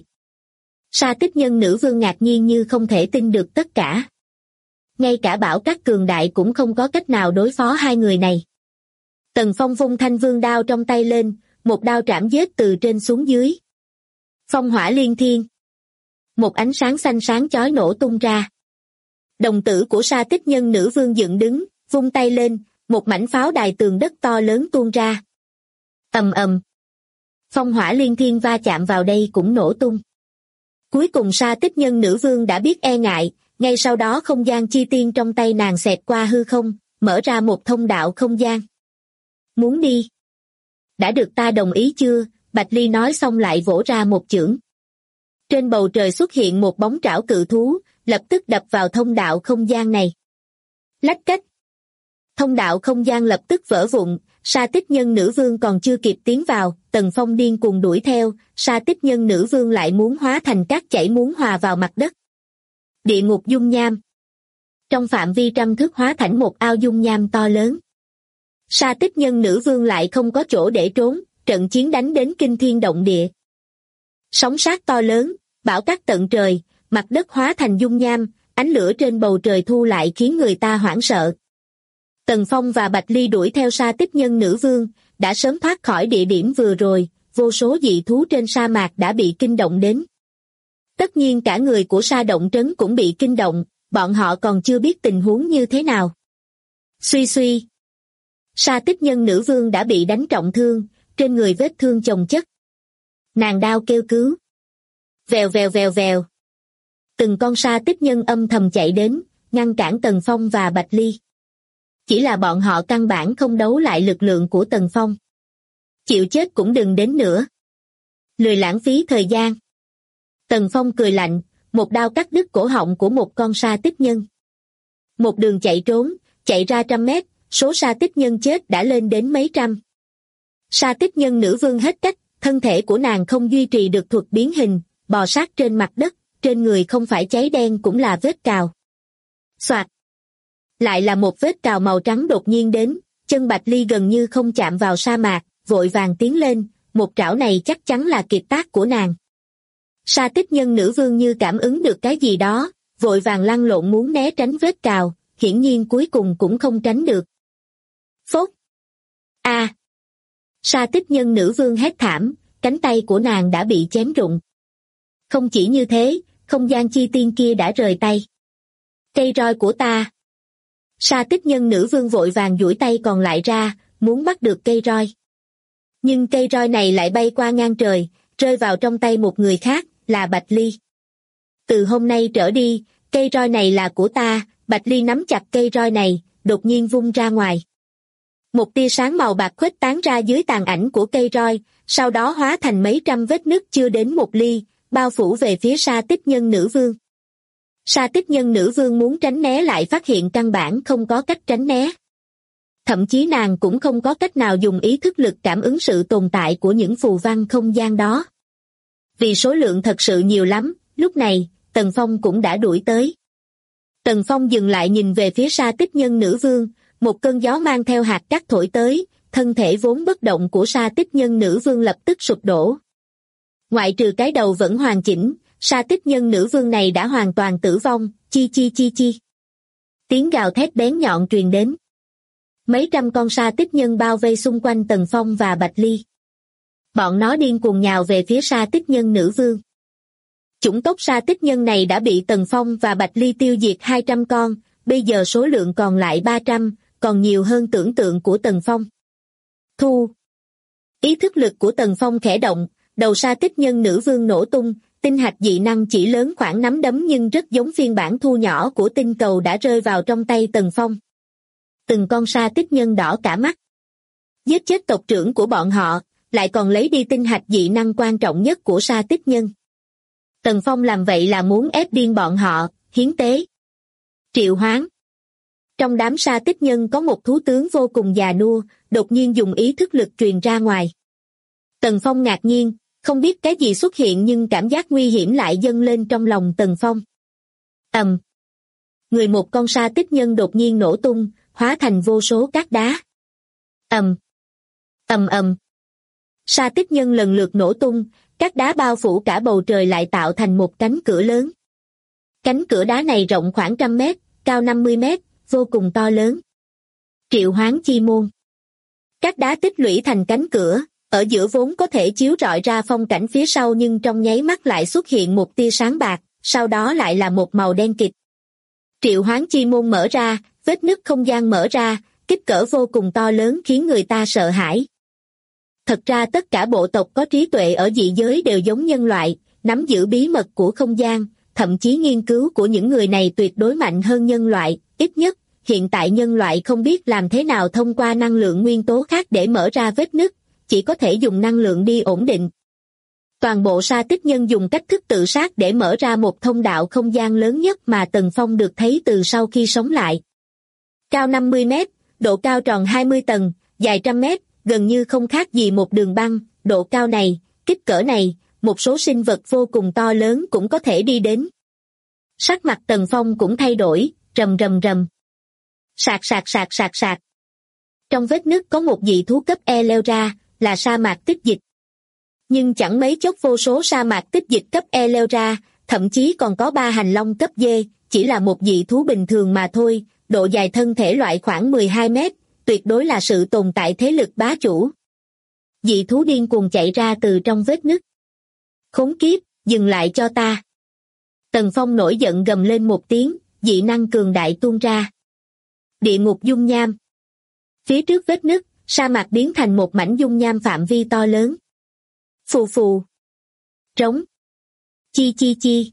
Sa tích nhân nữ vương ngạc nhiên như không thể tin được tất cả. Ngay cả bão cát cường đại cũng không có cách nào đối phó hai người này. Tần Phong vung thanh vương đao trong tay lên, một đao trảm giết từ trên xuống dưới. Phong hỏa liên thiên. Một ánh sáng xanh sáng chói nổ tung ra. Đồng tử của sa tích nhân nữ vương dựng đứng, vung tay lên, một mảnh pháo đài tường đất to lớn tuôn ra. Ầm ầm. Phong hỏa liên thiên va chạm vào đây cũng nổ tung. Cuối cùng sa tích nhân nữ vương đã biết e ngại, ngay sau đó không gian chi tiên trong tay nàng xẹt qua hư không, mở ra một thông đạo không gian. Muốn đi? Đã được ta đồng ý chưa? Bạch Ly nói xong lại vỗ ra một chưởng. Trên bầu trời xuất hiện một bóng trảo cự thú, lập tức đập vào thông đạo không gian này. Lách cách. Thông đạo không gian lập tức vỡ vụn, sa tích nhân nữ vương còn chưa kịp tiến vào, Tần Phong điên cuồng đuổi theo, sa tích nhân nữ vương lại muốn hóa thành cát chảy muốn hòa vào mặt đất. Địa ngục dung nham. Trong phạm vi trăm thước hóa thành một ao dung nham to lớn. Sa tích nhân nữ vương lại không có chỗ để trốn, trận chiến đánh đến kinh thiên động địa. Sóng sát to lớn, bão cát tận trời, mặt đất hóa thành dung nham, ánh lửa trên bầu trời thu lại khiến người ta hoảng sợ. Tần Phong và Bạch Ly đuổi theo sa tích nhân nữ vương, đã sớm thoát khỏi địa điểm vừa rồi, vô số dị thú trên sa mạc đã bị kinh động đến. Tất nhiên cả người của sa động trấn cũng bị kinh động, bọn họ còn chưa biết tình huống như thế nào. Suy suy. Sa Tích Nhân nữ vương đã bị đánh trọng thương, trên người vết thương chồng chất. Nàng đau kêu cứu. Vèo vèo vèo vèo. Từng con Sa Tích Nhân âm thầm chạy đến, ngăn cản Tần Phong và Bạch Ly. Chỉ là bọn họ căn bản không đấu lại lực lượng của Tần Phong. Chịu chết cũng đừng đến nữa. Lười lãng phí thời gian. Tần Phong cười lạnh, một đao cắt đứt cổ họng của một con Sa Tích Nhân. Một đường chạy trốn, chạy ra 100 mét, số Sa Tích Nhân chết đã lên đến mấy trăm. Sa Tích Nhân nữ vương hết cách, thân thể của nàng không duy trì được thuật biến hình, bò sát trên mặt đất, trên người không phải cháy đen cũng là vết cào. Soạt. Lại là một vết cào màu trắng đột nhiên đến, chân Bạch Ly gần như không chạm vào sa mạc, vội vàng tiến lên, một trảo này chắc chắn là kiệt tác của nàng. Sa Tích Nhân nữ vương như cảm ứng được cái gì đó, vội vàng lăn lộn muốn né tránh vết cào, hiển nhiên cuối cùng cũng không tránh được. Phốt! A! Sa Tích Nhân nữ vương hét thảm, cánh tay của nàng đã bị chém rụng. Không chỉ như thế, không gian chi tiên kia đã rời tay. Cây roi của ta! Sa Tích Nhân nữ vương vội vàng duỗi tay còn lại ra, muốn bắt được cây roi. Nhưng cây roi này lại bay qua ngang trời, rơi vào trong tay một người khác, là Bạch Ly. Từ hôm nay trở đi, cây roi này là của ta. Bạch Ly nắm chặt cây roi này, đột nhiên vung ra ngoài. Một tia sáng màu bạc khuếch tán ra dưới tàn ảnh của cây roi, sau đó hóa thành mấy trăm vết nứt chưa đến một ly, bao phủ về phía Sa Tích Nhân nữ vương. Sa Tích Nhân nữ vương muốn tránh né lại phát hiện căn bản không có cách tránh né. Thậm chí nàng cũng không có cách nào dùng ý thức lực cảm ứng sự tồn tại của những phù văn không gian đó. Vì số lượng thật sự nhiều lắm, lúc này, Tần Phong cũng đã đuổi tới. Tần Phong dừng lại nhìn về phía Sa Tích Nhân nữ vương, một cơn gió mang theo hạt cát thổi tới, thân thể vốn bất động của Sa Tích Nhân nữ vương lập tức sụp đổ. Ngoại trừ cái đầu vẫn hoàn chỉnh, Sa Tích Nhân nữ vương này đã hoàn toàn tử vong, chi chi chi chi. Tiếng gào thét bén nhọn truyền đến. Mấy trăm con Sa Tích Nhân bao vây xung quanh Tần Phong và Bạch Ly. Bọn nó điên cuồng nhào về phía Sa Tích Nhân nữ vương. Chủng tộc Sa Tích Nhân này đã bị Tần Phong và Bạch Ly tiêu diệt 200 con, bây giờ số lượng còn lại 300, còn nhiều hơn tưởng tượng của Tần Phong. Thu. Ý thức lực của Tần Phong khẽ động, đầu Sa Tích Nhân nữ vương nổ tung, tinh hạch dị năng chỉ lớn khoảng nắm đấm nhưng rất giống phiên bản thu nhỏ của tinh cầu đã rơi vào trong tay Tần Phong. Từng con Sa Tích Nhân đỏ cả mắt. Giết chết tộc trưởng của bọn họ, lại còn lấy đi tinh hạch dị năng quan trọng nhất của Sa Tích Nhân. Tần Phong làm vậy là muốn ép điên bọn họ, hiến tế. Triệu hoán. Trong đám Sa Tích Nhân có một thú tướng vô cùng già nua, đột nhiên dùng ý thức lực truyền ra ngoài. Tần Phong ngạc nhiên, không biết cái gì xuất hiện nhưng cảm giác nguy hiểm lại dâng lên trong lòng Tần Phong. Người một con Sa Tích Nhân đột nhiên nổ tung, hóa thành vô số cát đá. Sa Tích Nhân lần lượt nổ tung, các đá bao phủ cả bầu trời lại tạo thành một cánh cửa lớn. Cánh cửa đá này rộng khoảng 100 mét, cao 50 mét, vô cùng to lớn. Triệu hoán chi môn. Các đá tích lũy thành cánh cửa, ở giữa vốn có thể chiếu rọi ra phong cảnh phía sau nhưng trong nháy mắt lại xuất hiện một tia sáng bạc, sau đó lại là một màu đen kịt. Triệu hoán chi môn mở ra, vết nứt không gian mở ra, kích cỡ vô cùng to lớn khiến người ta sợ hãi. Thật ra tất cả bộ tộc có trí tuệ ở dị giới đều giống nhân loại, nắm giữ bí mật của không gian, thậm chí nghiên cứu của những người này tuyệt đối mạnh hơn nhân loại, ít nhất, hiện tại nhân loại không biết làm thế nào thông qua năng lượng nguyên tố khác để mở ra vết nứt, chỉ có thể dùng năng lượng đi ổn định. Toàn bộ Sa Tích Nhân dùng cách thức tự sát để mở ra một thông đạo không gian lớn nhất mà Tần Phong được thấy từ sau khi sống lại. Cao 50 mét, độ cao tròn 20 tầng, dài 100 mét, gần như không khác gì một đường băng, độ cao này, kích cỡ này, một số sinh vật vô cùng to lớn cũng có thể đi đến. Sắc mặt Tần Phong cũng thay đổi, rầm rầm rầm. Sạc sạc sạc sạc sạc. Trong vết nứt có một dị thú cấp E leo ra, là sa mạc tích dịch. Nhưng chẳng mấy chốc vô số sa mạc tích dịch cấp E leo ra, thậm chí còn có 3 hành long cấp D, chỉ là một dị thú bình thường mà thôi, độ dài thân thể loại khoảng 12 mét, tuyệt đối là sự tồn tại thế lực bá chủ. Dị thú điên cuồng chạy ra từ trong vết nứt. Khốn kiếp, dừng lại cho ta. Tần Phong nổi giận gầm lên một tiếng, dị năng cường đại tuôn ra. Địa ngục dung nham. Phía trước vết nứt, sa mạc biến thành một mảnh dung nham phạm vi to lớn. Phù phù. Trống. Chi chi chi.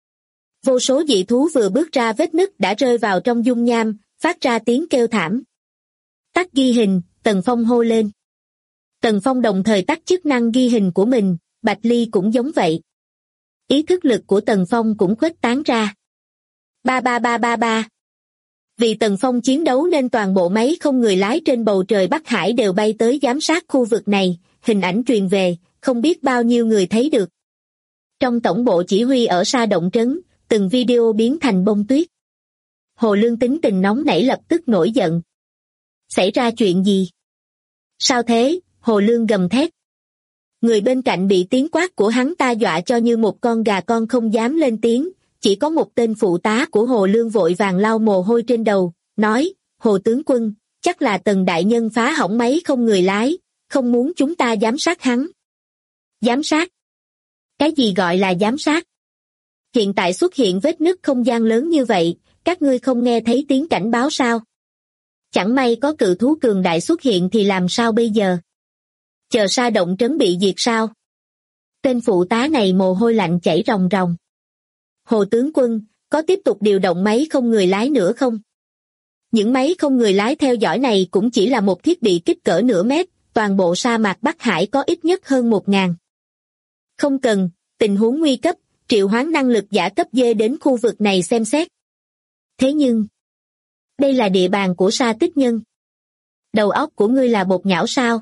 Vô số dị thú vừa bước ra vết nứt đã rơi vào trong dung nham, phát ra tiếng kêu thảm. Tắt ghi hình, Tần Phong hô lên. Tần Phong đồng thời tắt chức năng ghi hình của mình, Bạch Ly cũng giống vậy. Ý thức lực của Tần Phong cũng khuếch tán ra. Ba ba ba ba ba. Vì Tần Phong chiến đấu nên toàn bộ máy không người lái trên bầu trời Bắc Hải đều bay tới giám sát khu vực này, hình ảnh truyền về, không biết bao nhiêu người thấy được. Trong tổng bộ chỉ huy ở Sa Động Trấn, từng video biến thành bông tuyết. Hồ Lương tính tình nóng nảy lập tức nổi giận. Xảy ra chuyện gì? Sao thế? Hồ Lương gầm thét. Người bên cạnh bị tiếng quát của hắn ta dọa cho như một con gà con không dám lên tiếng, chỉ có một tên phụ tá của Hồ Lương vội vàng lau mồ hôi trên đầu, nói, Hồ tướng quân, chắc là Tần đại nhân phá hỏng máy không người lái, không muốn chúng ta giám sát hắn. Giám sát? Cái gì gọi là giám sát? Hiện tại xuất hiện vết nứt không gian lớn như vậy, các ngươi không nghe thấy tiếng cảnh báo sao? Chẳng may có cự thú cường đại xuất hiện thì làm sao bây giờ? Chờ Sa Động Trấn bị diệt sao? Tên phụ tá này mồ hôi lạnh chảy ròng ròng. Hồ tướng quân, có tiếp tục điều động máy không người lái nữa không? Những máy không người lái theo dõi này cũng chỉ là một thiết bị kích cỡ nửa mét, toàn bộ sa mạc Bắc Hải có ít nhất hơn 1.000. Không cần, tình huống nguy cấp, triệu hoán năng lực giả cấp D đến khu vực này xem xét. Thế nhưng, đây là địa bàn của Sa Tích Nhân. Đầu óc của ngươi là bột nhão sao?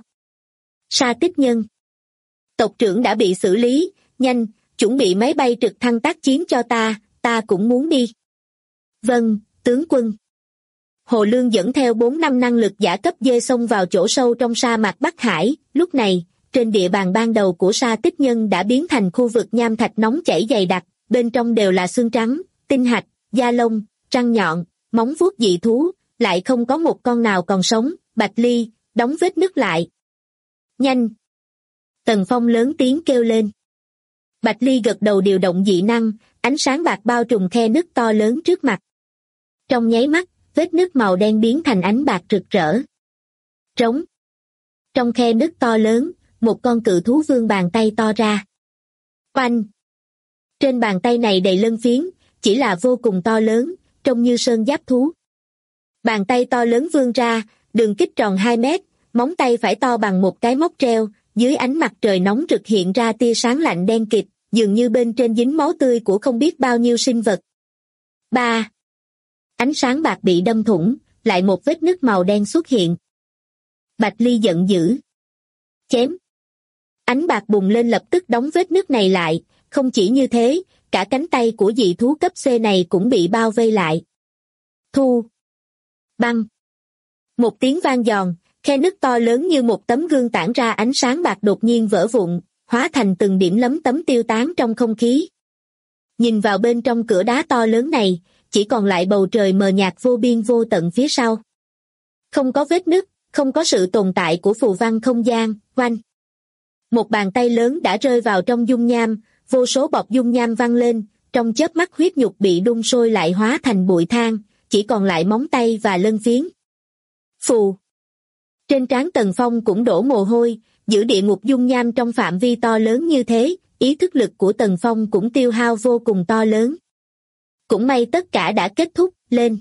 Sa Tích Nhân. Tộc trưởng đã bị xử lý, nhanh, chuẩn bị máy bay trực thăng tác chiến cho ta cũng muốn đi. Vâng, tướng quân. Hồ Lương dẫn theo 4-5 năng lực giả cấp D xông vào chỗ sâu trong sa mạc Bắc Hải, lúc này, trên địa bàn ban đầu của Sa Tích Nhân đã biến thành khu vực nham thạch nóng chảy dày đặc, bên trong đều là xương trắng, tinh hạch, da lông, răng nhọn, móng vuốt dị thú, lại không có một con nào còn sống. Bạch Ly, đóng vết nứt lại. Nhanh! Tần Phong lớn tiếng kêu lên. Bạch Ly gật đầu điều động dị năng, ánh sáng bạc bao trùm khe nứt to lớn trước mặt. Trong nháy mắt, vết nứt màu đen biến thành ánh bạc rực rỡ. Trống. Trong khe nứt to lớn, một con cự thú vươn bàn tay to ra. Oanh! Trên bàn tay này đầy lân phiến, chỉ là vô cùng to lớn, trông như sơn giáp thú. Bàn tay to lớn vươn ra, đường kính tròn 2 mét, móng tay phải to bằng một cái móc treo, dưới ánh mặt trời nóng rực hiện ra tia sáng lạnh đen kịt, dường như bên trên dính máu tươi của không biết bao nhiêu sinh vật. 3. Ánh sáng bạc bị đâm thủng, lại một vết nứt màu đen xuất hiện. Bạch Ly giận dữ. Chém. Ánh bạc bùng lên lập tức đóng vết nứt này lại, không chỉ như thế, cả cánh tay của dị thú cấp C này cũng bị bao vây lại. Thu. Băng. Một tiếng vang giòn, khe nứt to lớn như một tấm gương tản ra ánh sáng bạc đột nhiên vỡ vụn, hóa thành từng điểm lấm tấm tiêu tán trong không khí. Nhìn vào bên trong cửa đá to lớn này, chỉ còn lại bầu trời mờ nhạt vô biên vô tận phía sau. Không có vết nứt, không có sự tồn tại của phù văn không gian. Oanh! Một bàn tay lớn đã rơi vào trong dung nham, vô số bọt dung nham văng lên, trong chớp mắt huyết nhục bị đun sôi lại hóa thành bụi than, chỉ còn lại móng tay và lân phiến. Phù! Trên trán Tần Phong cũng đổ mồ hôi, giữ địa ngục dung nham trong phạm vi to lớn như thế, ý thức lực của Tần Phong cũng tiêu hao vô cùng to lớn. Cũng may tất cả đã kết thúc, lên.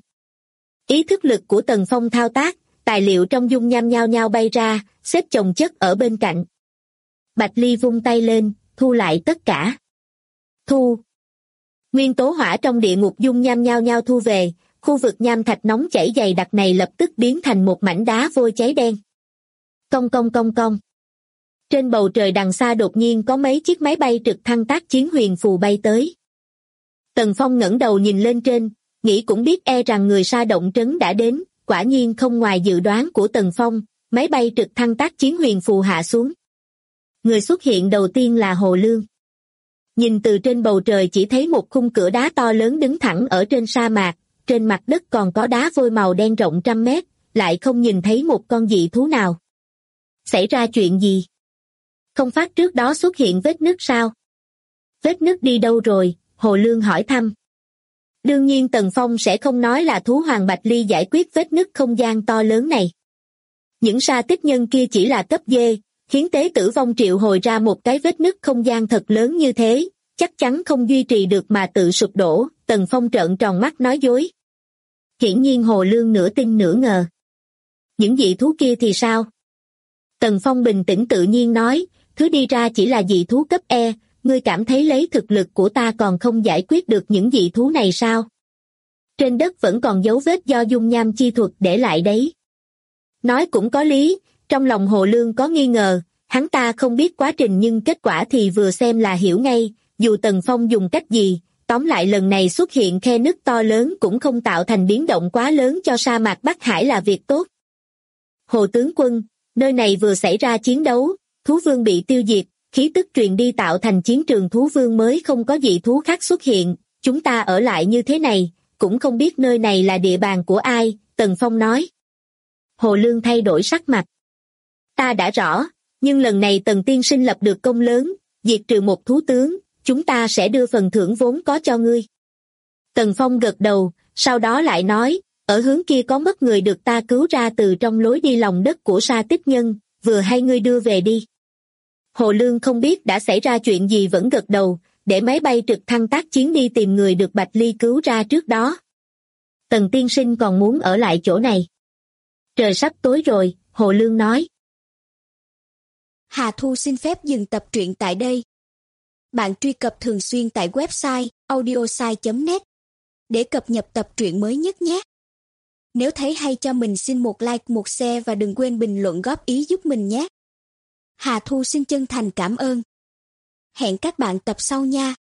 Ý thức lực của Tần Phong thao tác, tài liệu trong dung nham nhao nhao bay ra, xếp chồng chất ở bên cạnh. Bạch Ly vung tay lên, thu lại tất cả. Thu. Nguyên tố hỏa trong địa ngục dung nham nhao nhao thu về, khu vực nham thạch nóng chảy dày đặc này lập tức biến thành một mảnh đá vôi cháy đen. Cong cong cong cong. Trên bầu trời đằng xa đột nhiên có mấy chiếc máy bay trực thăng tác chiến huyền phù bay tới. Tần Phong ngẩng đầu nhìn lên trên, nghĩ cũng biết e rằng người Sa Động Trấn đã đến, quả nhiên không ngoài dự đoán của Tần Phong, máy bay trực thăng tác chiến huyền phù hạ xuống. Người xuất hiện đầu tiên là Hồ Lương. Nhìn từ trên bầu trời chỉ thấy một khung cửa đá to lớn đứng thẳng ở trên sa mạc, trên mặt đất còn có đá vôi màu đen rộng 100 mét, lại không nhìn thấy một con dị thú nào. Xảy ra chuyện gì? Không phát trước đó xuất hiện vết nứt sao? Vết nứt đi đâu rồi? Hồ Lương hỏi thăm. Đương nhiên Tần Phong sẽ không nói là thú hoàng Bạch Ly giải quyết vết nứt không gian to lớn này. Những sa tích nhân kia chỉ là cấp D, khiến tế tử vong triệu hồi ra một cái vết nứt không gian thật lớn như thế, chắc chắn không duy trì được mà tự sụp đổ. Tần Phong trợn tròn mắt nói dối. Hiển nhiên Hồ Lương nửa tin nửa ngờ. Những dị thú kia thì sao? Tần Phong bình tĩnh tự nhiên nói, thứ đi ra chỉ là dị thú cấp E, ngươi cảm thấy lấy thực lực của ta còn không giải quyết được những dị thú này sao? Trên đất vẫn còn dấu vết do dung nham chi thuật để lại đấy. Nói cũng có lý, trong lòng Hồ Lương có nghi ngờ, hắn ta không biết quá trình nhưng kết quả thì vừa xem là hiểu ngay, dù Tần Phong dùng cách gì, tóm lại lần này xuất hiện khe nứt to lớn cũng không tạo thành biến động quá lớn cho sa mạc Bắc Hải là việc tốt. Hồ tướng quân, nơi này vừa xảy ra chiến đấu, thú vương bị tiêu diệt, khí tức truyền đi tạo thành chiến trường thú vương mới không có dị thú khác xuất hiện, chúng ta ở lại như thế này, cũng không biết nơi này là địa bàn của ai, Tần Phong nói. Hồ Lương thay đổi sắc mặt. Ta đã rõ, nhưng lần này Tần tiên sinh lập được công lớn, diệt trừ một thú tướng, chúng ta sẽ đưa phần thưởng vốn có cho ngươi. Tần Phong gật đầu, sau đó lại nói, ở hướng kia có mất người được ta cứu ra từ trong lối đi lòng đất của sa tích nhân, vừa hay ngươi đưa về đi. Hồ Lương không biết đã xảy ra chuyện gì vẫn gật đầu, để máy bay trực thăng tác chiến đi tìm người được Bạch Ly cứu ra trước đó. Tần tiên sinh còn muốn ở lại chỗ này. Trời sắp tối rồi, Hồ Lương nói. Hà Thu xin phép dừng tập truyện tại đây. Bạn truy cập thường xuyên tại website audiosai.net để cập nhật tập truyện mới nhất nhé. Nếu thấy hay cho mình xin một like, một share và đừng quên bình luận góp ý giúp mình nhé. Hà Thu xin chân thành cảm ơn. Hẹn các bạn tập sau nha.